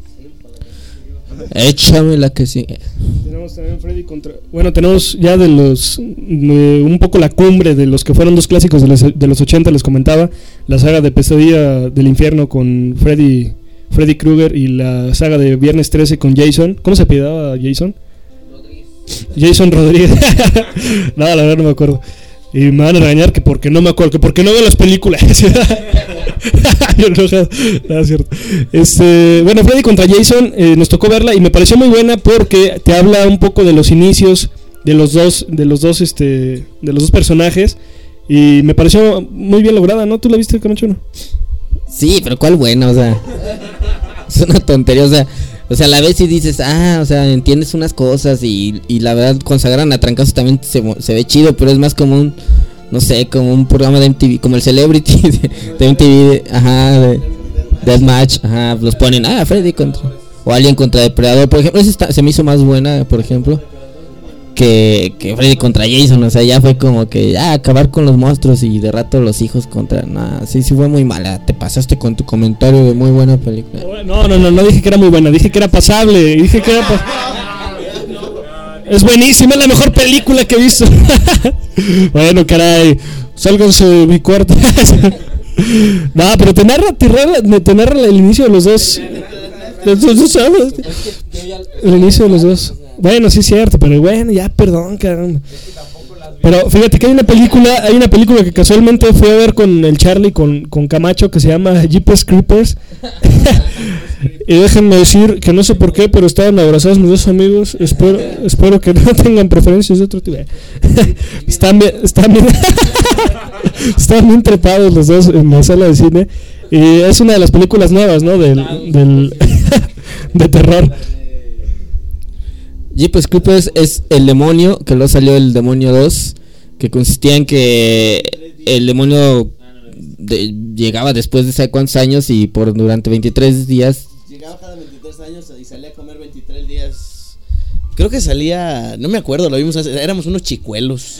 Échame la que sí. Tenemos también Freddy contra. Bueno, tenemos ya un poco la cumbre de los que fueron dos clásicos de los 80, les comentaba. La saga de Pesadilla del Infierno con Freddy Krueger y la saga de Viernes 13 con Jason. ¿Cómo se apellidaba Jason? Jason Rodríguez. No, la verdad no me acuerdo. Y me van a regañar que porque no me acuerdo, que porque no veo las películas. No, es cierto. Bueno, Freddy contra Jason, nos tocó verla y me pareció muy buena porque te habla un poco de los inicios de los dos personajes y me pareció muy bien lograda, ¿no? ¿Tú la viste, Camacho, no? Sí, pero ¿cuál buena? O sea, es una tontería, o sea, a la vez si dices, o sea, entiendes unas cosas y la verdad consagran a trancazos también se ve chido, pero es más como un, no sé, como un programa de MTV, como el Celebrity de MTV, de Deathmatch, los ponen, Freddy contra, o Alien contra Depredador, por ejemplo, se me hizo más buena, por ejemplo, que Freddy contra Jason. O sea, ya fue como que acabar con los monstruos y de rato los hijos contra... sí fue muy mala. Te pasaste con tu comentario de muy buena película. No dije que era muy buena, dije que era pasable, es buenísima, es la mejor película que he visto. Bueno, caray, sálganse de mi cuarto. No, pero te narra el inicio de los dos. El inicio de los dos. Bueno, sí es cierto, pero bueno, ya perdón, caramba. Pero fíjate que hay una película que casualmente fui a ver con el Charlie, con Camacho, que se llama Jeepers Creepers. Y déjenme decir que no sé por qué, pero estaban abrazados mis dos amigos. Espero que no tengan preferencias de otro tipo. Están bien trepados los dos en la sala de cine. Y es una de las películas nuevas, ¿no? De terror. Jeepers Creepers es el demonio, que luego salió el Demonio 2, que consistía en que el demonio llegaba después de cuántos años y durante 23 días. Llegaba cada 23 años y salía a comer 23 días. Creo que salía, no me acuerdo, lo vimos éramos unos chicuelos.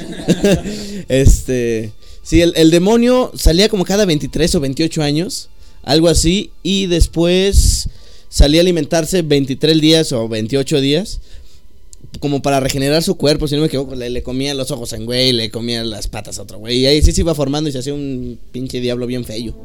Sí, el demonio salía como cada 23 o 28 años, algo así, y después salía a alimentarse 23 días o 28 días. Como para regenerar su cuerpo, si no me equivoco, le comía los ojos a un güey, le comía las patas a otro güey. Y ahí sí se iba formando y se hacía un pinche diablo bien feo.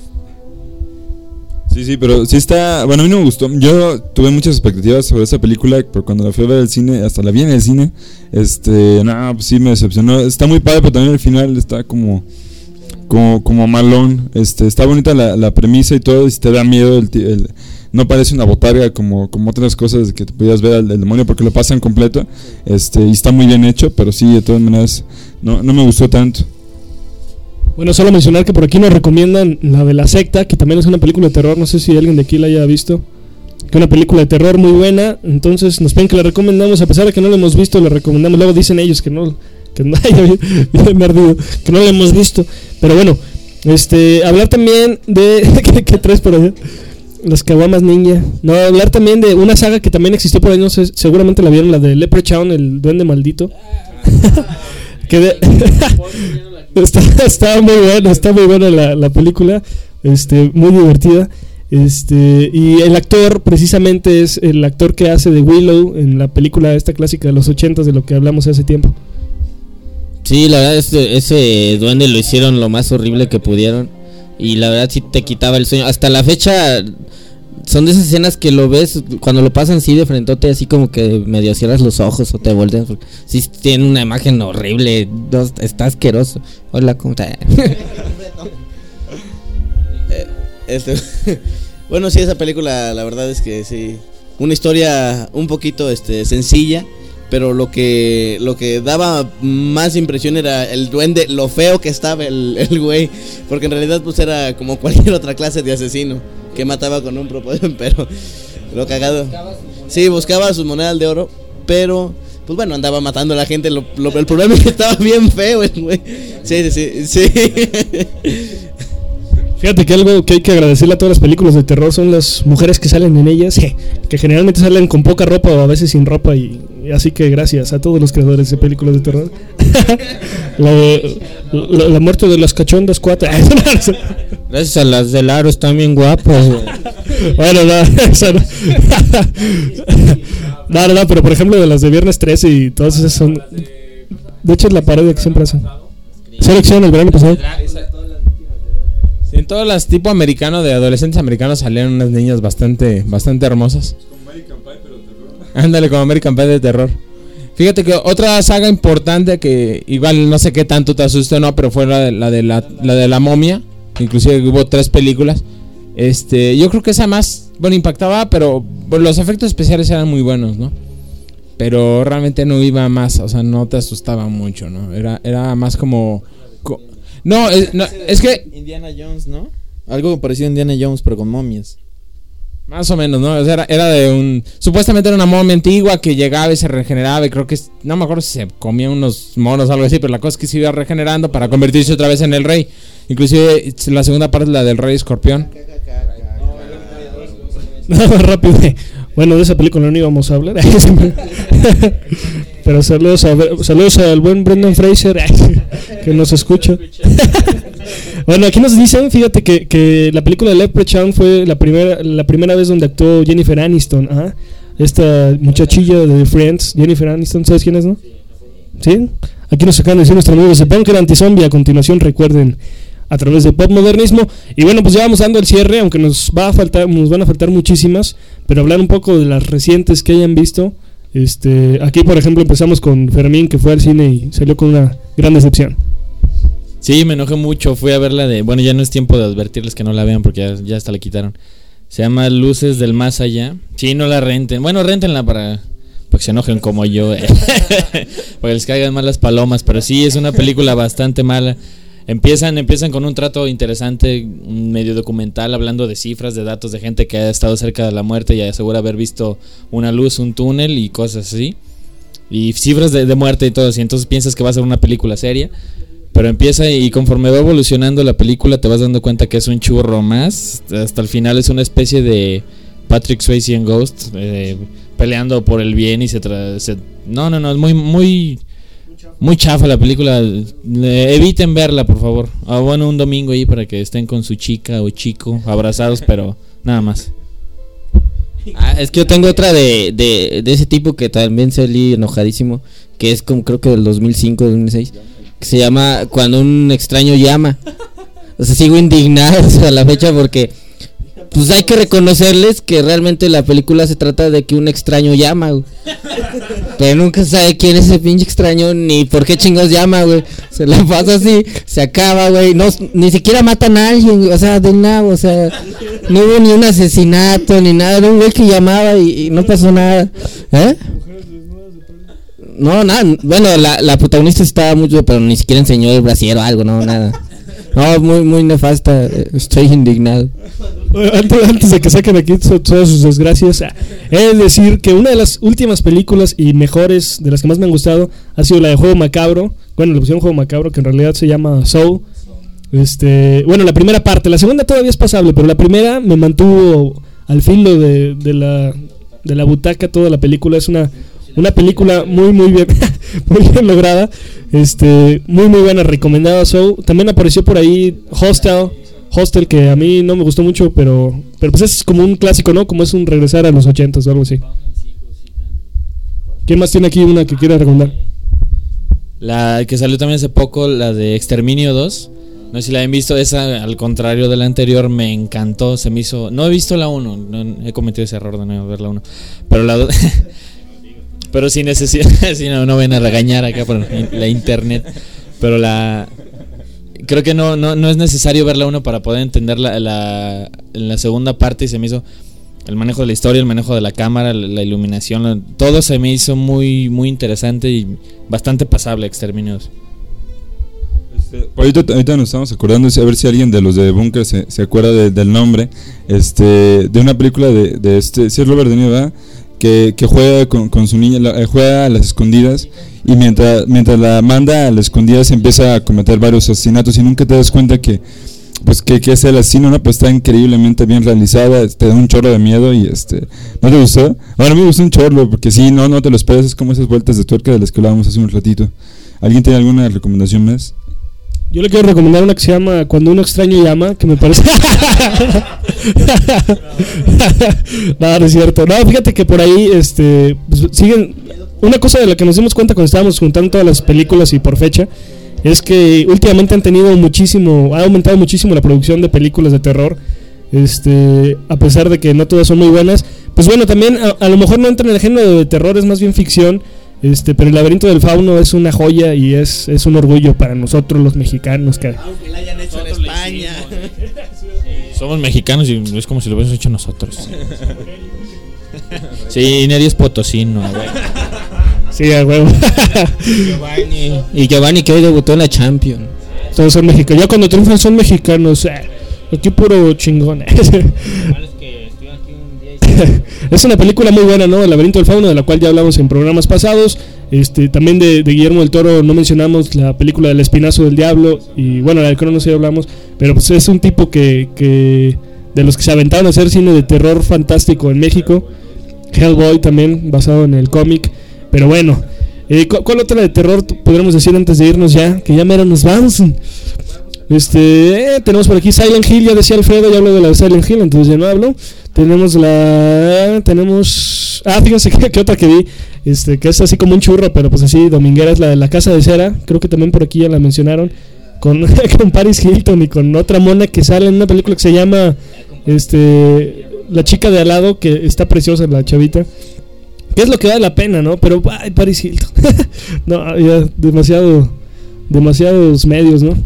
Sí, pero sí está... Bueno, a mí no me gustó. Yo tuve muchas expectativas sobre esa película, pero cuando la fui a ver al cine, hasta la vi en el cine, pues sí me decepcionó. Está muy padre, pero también al final está como malón. Está bonita la premisa y todo, y si te da miedo no parece una botarga como otras cosas que te podías ver al demonio, porque lo pasan completo, y está muy bien hecho, pero sí, de todas maneras no me gustó tanto. Bueno, solo mencionar que por aquí nos recomiendan la de La Secta, que también es una película de terror, no sé si alguien de aquí la haya visto, que es una película de terror muy buena. Entonces nos piden que la recomendamos, a pesar de que no la hemos visto, la recomendamos. Luego dicen ellos que no la hemos visto, pero bueno, hablar también de ¿qué traes por allá? Las caguamas ninja. No, hablar también de una saga que también existió por ahí, no sé, seguramente la vieron, la de Leprechaun, el duende maldito. Está muy buena la película, muy divertida. Y el actor precisamente es el actor que hace de Willow en la película esta clásica de los 80s, de lo que hablamos hace tiempo. Sí, la verdad ese duende lo hicieron lo más horrible que pudieron. Y la verdad sí te quitaba el sueño. Hasta la fecha son de esas escenas que lo ves cuando lo pasan así de frentote, así como que medio cierras los ojos o te volteas. Sí, tiene una imagen horrible, está asqueroso. Hola, ¿cómo estás? Bueno, sí, esa película la verdad es que sí, una historia un poquito sencilla, pero lo que daba más impresión era el duende, lo feo que estaba el güey, porque en realidad pues era como cualquier otra clase de asesino que mataba con un propósito, pero lo cagado. Sí, buscaba sus monedas de oro, pero pues bueno, andaba matando a la gente. El problema es que estaba bien feo el güey. Sí. Fíjate que algo que hay que agradecerle a todas las películas de terror son las mujeres que salen en ellas, que generalmente salen con poca ropa o a veces sin ropa, y así que gracias a todos los creadores de películas de terror. la muerte de las cachondas 4. Gracias a las del Aro, están bien guapas. Bueno, no, pero por ejemplo de las de Viernes 13 y todas esas son, de hecho es la parodia que siempre hacen. Selección el verano pasado. Sí, en todas las tipo americano, de adolescentes americanos, salieron unas niñas bastante hermosas. Como American Pie, pero de terror. Ándale, como American Pie de terror. Fíjate que otra saga importante que igual no sé qué tanto te asustó, no, pero fue la de la momia. Inclusive hubo 3 películas. Yo creo que esa más, bueno, impactaba, pero los efectos especiales eran muy buenos, ¿no? Pero realmente no iba más, o sea, no te asustaba mucho, ¿no? Era más como... No, es que... Indiana Jones, ¿no? Algo parecido a Indiana Jones, pero con momias. Más o menos, ¿no? O sea, era de supuestamente era una momia antigua que llegaba y se regeneraba, y creo que... No me acuerdo si se comía unos monos o algo así, pero la cosa es que se iba regenerando para convertirse otra vez en el rey. Inclusive la segunda parte es la del rey escorpión. No, rápido. Bueno, de esa película no íbamos a hablar. Pero saludos al buen Brendan Fraser, que nos escucha. Bueno, aquí nos dicen, fíjate que la película de Leprechaun fue la primera vez donde actuó Jennifer Aniston. Ajá. Esta muchachilla de Friends, Jennifer Aniston, ¿sabes quién es, no? ¿Sí? Aquí nos acaban de decir nuestros amigos de Bunker Antizombie. A continuación, recuerden, a través de Pop Modernismo. Y bueno, pues ya vamos dando el cierre, aunque nos van a faltar muchísimas, pero hablar un poco de las recientes que hayan visto. Aquí por ejemplo empezamos con Fermín, que fue al cine y salió con una gran decepción. Sí, me enojé mucho, fui a verla bueno, ya no es tiempo de advertirles que no la vean porque ya hasta la quitaron. Se llama Luces del Más Allá. Sí, no la renten. Bueno, réntenla para que se enojen como yo, para que les caigan mal las palomas, pero sí, es una película bastante mala. Empiezan con un trato interesante, un medio documental, hablando de cifras, de datos de gente que ha estado cerca de la muerte y asegura haber visto una luz, un túnel y cosas así. Y cifras de muerte y todo así. Entonces piensas que va a ser una película seria, pero empieza y conforme va evolucionando la película te vas dando cuenta que es un churro más. Hasta el final es una especie de Patrick Swayze en Ghost, peleando por el bien y no, es muy chafa la película. Eviten verla, por favor. Bueno, un domingo ahí para que estén con su chica o chico abrazados, pero nada más. Es que yo tengo otra de ese tipo que también salí enojadísimo, que es como creo que del 2005, 2006, que se llama Cuando un extraño llama. O sea, sigo indignado hasta la fecha porque pues hay que reconocerles que realmente la película se trata de que un extraño llama, güey. Pero nunca sabe quién es ese pinche extraño ni por qué chingados llama, güey. Se la pasa así, se acaba, güey. No, ni siquiera matan a alguien, o sea, de nada, o sea, no hubo ni un asesinato ni nada. Era un güey que llamaba y no pasó nada. No, nada. Bueno, la protagonista estaba mucho, pero ni siquiera enseñó el brasier o algo, no, nada. No, muy nefasta. Estoy indignado. Antes de que saquen aquí todas sus desgracias, es decir que una de las últimas películas y mejores, de las que más me han gustado, ha sido la de Juego Macabro. Bueno, le pusieron Juego Macabro, que en realidad se llama Soul. Bueno, la primera parte, la segunda todavía es pasable, pero la primera me mantuvo al filo de la butaca toda la película. Es una película muy bien muy bien lograda, muy buena, recomendada. También apareció por ahí Hostel, que a mí no me gustó mucho, pero pues es como un clásico, ¿no? Como es un regresar a los 80s o algo así. ¿Quién más tiene aquí una que quiera recomendar? La que salió también hace poco, la de Exterminio 2. No sé si la han visto, esa al contrario de la anterior me encantó, se me hizo... No he visto la 1, no, he cometido ese error de no ver la 1, pero la 2... Pero sin necesidad, si no ven a regañar acá por la internet. Pero creo que no es necesario ver la 1 para poder entender la segunda parte. Y se me hizo el manejo de la historia, el manejo de la cámara, la iluminación, todo se me hizo muy interesante y bastante pasable. Exterminios. Ahorita nos estamos acordando, a ver si alguien de los de Bunker se acuerda del nombre, de una película de sí es Robert De Niro, ¿verdad? Que juega con su niña, juega a las escondidas, y mientras la manda a las escondidas empieza a cometer varios asesinatos y nunca te das cuenta que es el asesino, ¿no? Pues está increíblemente bien realizada, te da un chorro de miedo y ¿no te gustó? Bueno, a mí me gustó un chorro porque sí, no te lo esperas, es como esas vueltas de tuerca de las que hablábamos hace un ratito. ¿Alguien tiene alguna recomendación más? Yo le quiero recomendar una que se llama Cuando un extraño llama, que me parece... No es cierto. No, fíjate que por ahí pues, siguen... Una cosa de la que nos dimos cuenta cuando estábamos juntando todas las películas y por fecha, es que últimamente ha aumentado muchísimo la producción de películas de terror. A pesar de que no todas son muy buenas. Pues bueno, también a lo mejor no entra en el género de terror, es más bien ficción. Pero El laberinto del fauno es una joya y es un orgullo para nosotros los mexicanos que aunque la hayan hecho en España. Somos mexicanos y es como si lo hubiésemos hecho nosotros. Sí, Neri es potosino, güey. Sí, a huevo. Y Giovanni que hoy debutó en la Champions. Todos son mexicanos. Ya cuando triunfan son mexicanos. Aquí puro chingón. Es una película muy buena, ¿no? El laberinto del fauno, de la cual ya hablamos en programas pasados. También de Guillermo del Toro no mencionamos la película del Espinazo del Diablo. Y bueno, la del Crono sí hablamos. Pero pues es un tipo que de los que se aventaron a hacer cine de terror fantástico en México. Hellboy también, basado en el cómic. Pero bueno, ¿cuál otra de terror podríamos decir antes de irnos ya? Que ya mero nos vamos. Tenemos por aquí Silent Hill, ya decía Alfredo, ya habló de la de Silent Hill, entonces ya no hablo. Fíjense que otra que vi, que es así como un churro, pero pues así dominguera, es la de La Casa de Cera. Creo que también por aquí ya la mencionaron, con Paris Hilton y con otra mona que sale en una película que se llama La chica de al lado, que está preciosa la chavita. ¿Qué es lo que vale la pena, no? Pero Paris Hilton. No, ya demasiados medios, ¿no?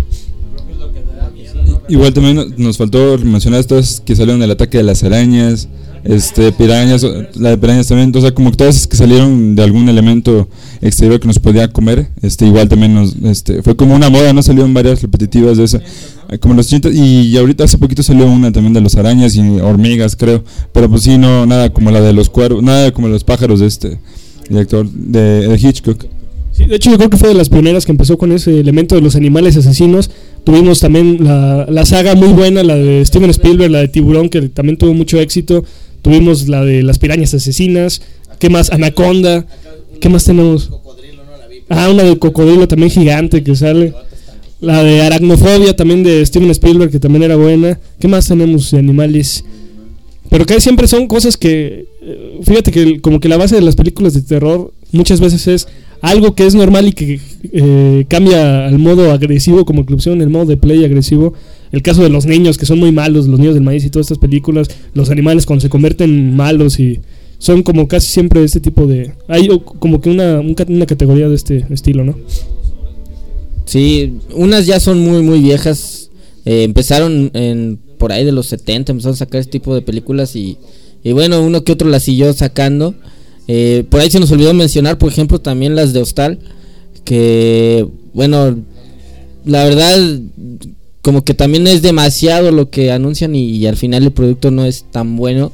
Igual también nos faltó mencionar estas que salieron del Ataque de las Arañas, Pirañas, la de Pirañas también, o sea, como que todas esas que salieron de algún elemento exterior que nos podía comer, igual también fue como una moda, ¿no? Salieron varias repetitivas de esa, como los 80, y ahorita hace poquito salió una también de los arañas y hormigas, creo, pero pues sí, no, nada como la de los cuervos, nada como los pájaros de este director de Hitchcock. Sí, de hecho yo creo que fue de las pioneras que empezó con ese elemento de los animales asesinos. Tuvimos también la saga muy buena, la de Steven Spielberg, la de Tiburón, que también tuvo mucho éxito. Tuvimos la de las pirañas asesinas. ¿Qué más? Anaconda. ¿Qué más tenemos? Una de cocodrilo también gigante que sale. La de Aracnofobia también de Steven Spielberg, que también era buena. ¿Qué más tenemos de animales? Pero que siempre son cosas que... Fíjate que como que la base de las películas de terror muchas veces es algo que es normal y que cambia al modo agresivo, como que lo pusieron el modo de play agresivo. El caso de los niños, que son muy malos, los niños del maíz y todas estas películas. Los animales cuando se convierten malos, y son como casi siempre este tipo de... Hay como que una categoría de este estilo, ¿no? Sí, unas ya son muy muy viejas. Empezaron por ahí de los 70, empezaron a sacar este tipo de películas y bueno, uno que otro las siguió sacando. Por ahí se nos olvidó mencionar, por ejemplo, también las de Hostal, que bueno, la verdad como que también es demasiado lo que anuncian y al final el producto no es tan bueno.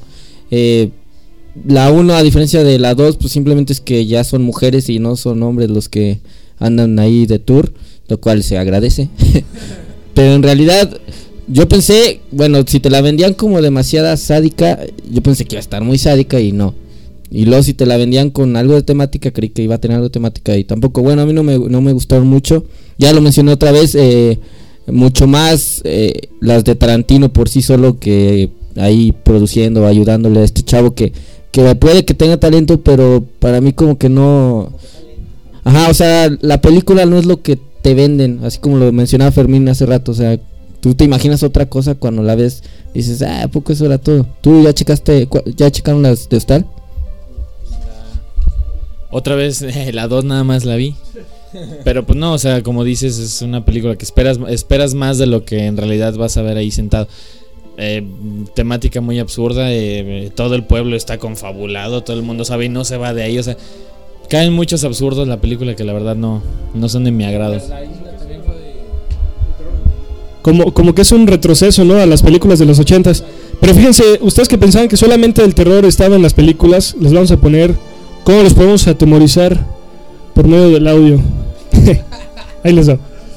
La 1, a diferencia de la 2, pues simplemente es que ya son mujeres y no son hombres los que andan ahí de tour, lo cual se agradece. Pero en realidad yo pensé, bueno, si te la vendían como demasiada sádica, yo pensé que iba a estar muy sádica y no. Y luego si te la vendían con algo de temática, creí que iba a tener algo de temática y tampoco. Bueno, a mí no me gustaron mucho. Ya lo mencioné otra vez, mucho más las de Tarantino por sí solo, que ahí produciendo, ayudándole a este chavo que puede que tenga talento, pero para mí como que no. Ajá, o sea, la película no es lo que te venden, así como lo mencionaba Fermín hace rato. O sea, tú te imaginas otra cosa cuando la ves, dices, ¿a poco eso era todo? ¿Tú ya checaron las de Hostal? Otra vez, la 2 nada más la vi. Pero pues no, o sea, como dices, es una película que esperas más de lo que en realidad vas a ver ahí sentado. Temática muy absurda, todo el pueblo está confabulado, todo el mundo sabe y no se va de ahí, o sea, caen muchos absurdos en la película que la verdad no son de mi agrado. Como que es un retroceso, ¿no?, a las películas de los 80s. Pero fíjense, ustedes que pensaban que solamente el terror estaba en las películas, les vamos a poner cómo los podemos atemorizar por medio del audio. Ahí les doy.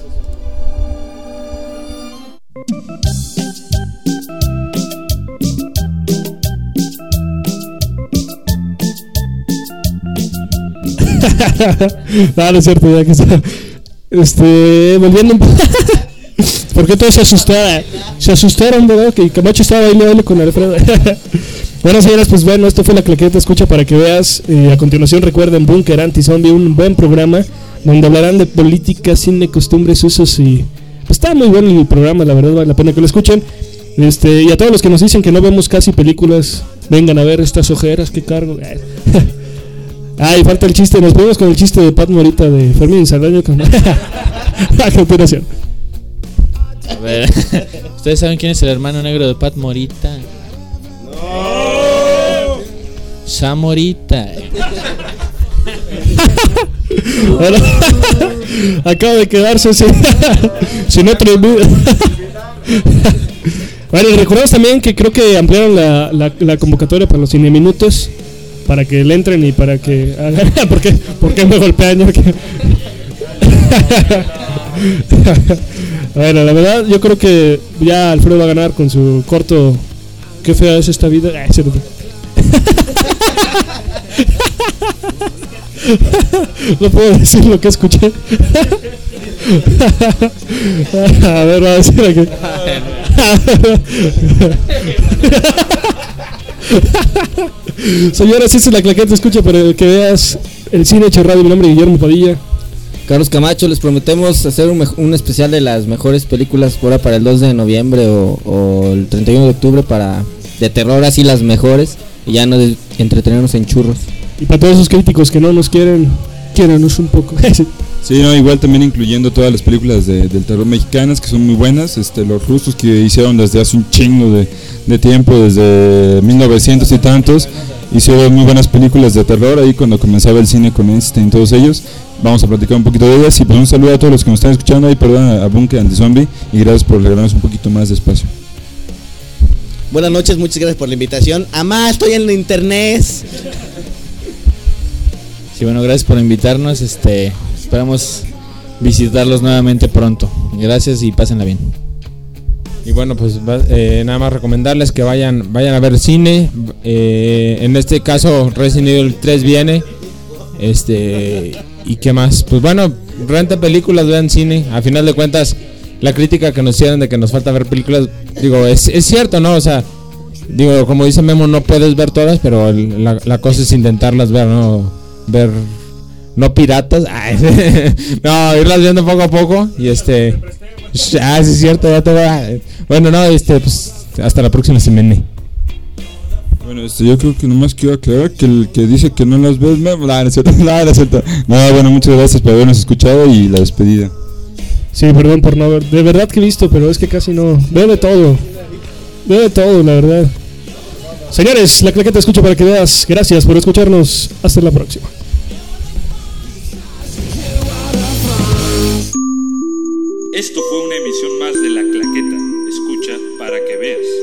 No es cierto, ya que está. Volviendo un poco. Porque todos se asustaron, ¿verdad? Que Camacho estaba bailando con Alfredo. Bueno, señoras, pues bueno, esto fue La Claqueta, escucha para que veas. A continuación recuerden Búnker Anti-Zombie, un buen programa donde hablarán de política, cine, costumbres, usos y... Pues está muy bueno el programa, la verdad vale la pena que lo escuchen. Y a todos los que nos dicen que no vemos casi películas, vengan a ver estas ojeras, qué cargo. Ay, falta el chiste, nos ponemos con el chiste de Pat Morita de Fermín Saldaña. A continuación. A ver, ¿ustedes saben quién es el hermano negro de Pat Morita? ¡No! Samorita. Bueno, acaba de quedarse sin otro envío. Bueno, recordamos también que creo que ampliaron la convocatoria para los cineminutos, para que le entren y para que hagan. ¿Por qué me golpean? Bueno, la verdad yo creo que ya Alfredo va a ganar con su corto. Qué fea es esta vida. No puedo decir lo que escuché. A ver, va a decir aquí. Señoras, esta es la claqueta. Escucha para que veas el cine hecho radio. Mi nombre es Guillermo Padilla. Carlos Camacho, les prometemos hacer un especial de las mejores películas ahora para el 2 de noviembre o el 31 de octubre de terror, así las mejores, y ya no entretenernos en churros. Y para todos esos críticos que no nos quiéranos un poco. Sí, no, igual también incluyendo todas las películas del terror mexicanas que son muy buenas, los rusos que hicieron desde hace un chingo de tiempo, desde 1900 y tantos, hicieron muy buenas películas de terror ahí cuando comenzaba el cine con Einstein y todos ellos. Vamos a platicar un poquito de ellas y pues un saludo a todos los que nos están escuchando ahí, perdón a Bunker Antizombie y gracias por regalarnos un poquito más de espacio. Buenas noches, muchas gracias por la invitación. Amá, estoy en la internet. Sí, bueno, gracias por invitarnos. Esperamos visitarlos nuevamente pronto. Gracias y pásenla bien. Y bueno, pues nada más recomendarles que vayan a ver cine. En este caso Resident Evil 3 viene. ¿Y qué más? Pues bueno, renten películas, vean cine. A final de cuentas, la crítica que nos hicieron de que nos falta ver películas, digo, es cierto, ¿no? O sea, digo, como dice Memo, no puedes ver todas, pero la cosa es intentarlas ver, ¿no? Ver, no piratas, no, irlas viendo poco a poco. Y sí es cierto, ya te va. Bueno, no, pues hasta la próxima semana. Bueno, yo creo que nomás quiero aclarar que el que dice que no las ves, no es cierto. No, bueno, muchas gracias por habernos escuchado y la despedida. Sí, perdón por no ver, de verdad que he visto, pero es que casi no. Veo de todo, la verdad. Señores, la claqueta escucha para que veas. Gracias por escucharnos. Hasta la próxima. Esto fue una emisión más de La Claqueta. Escucha para que veas.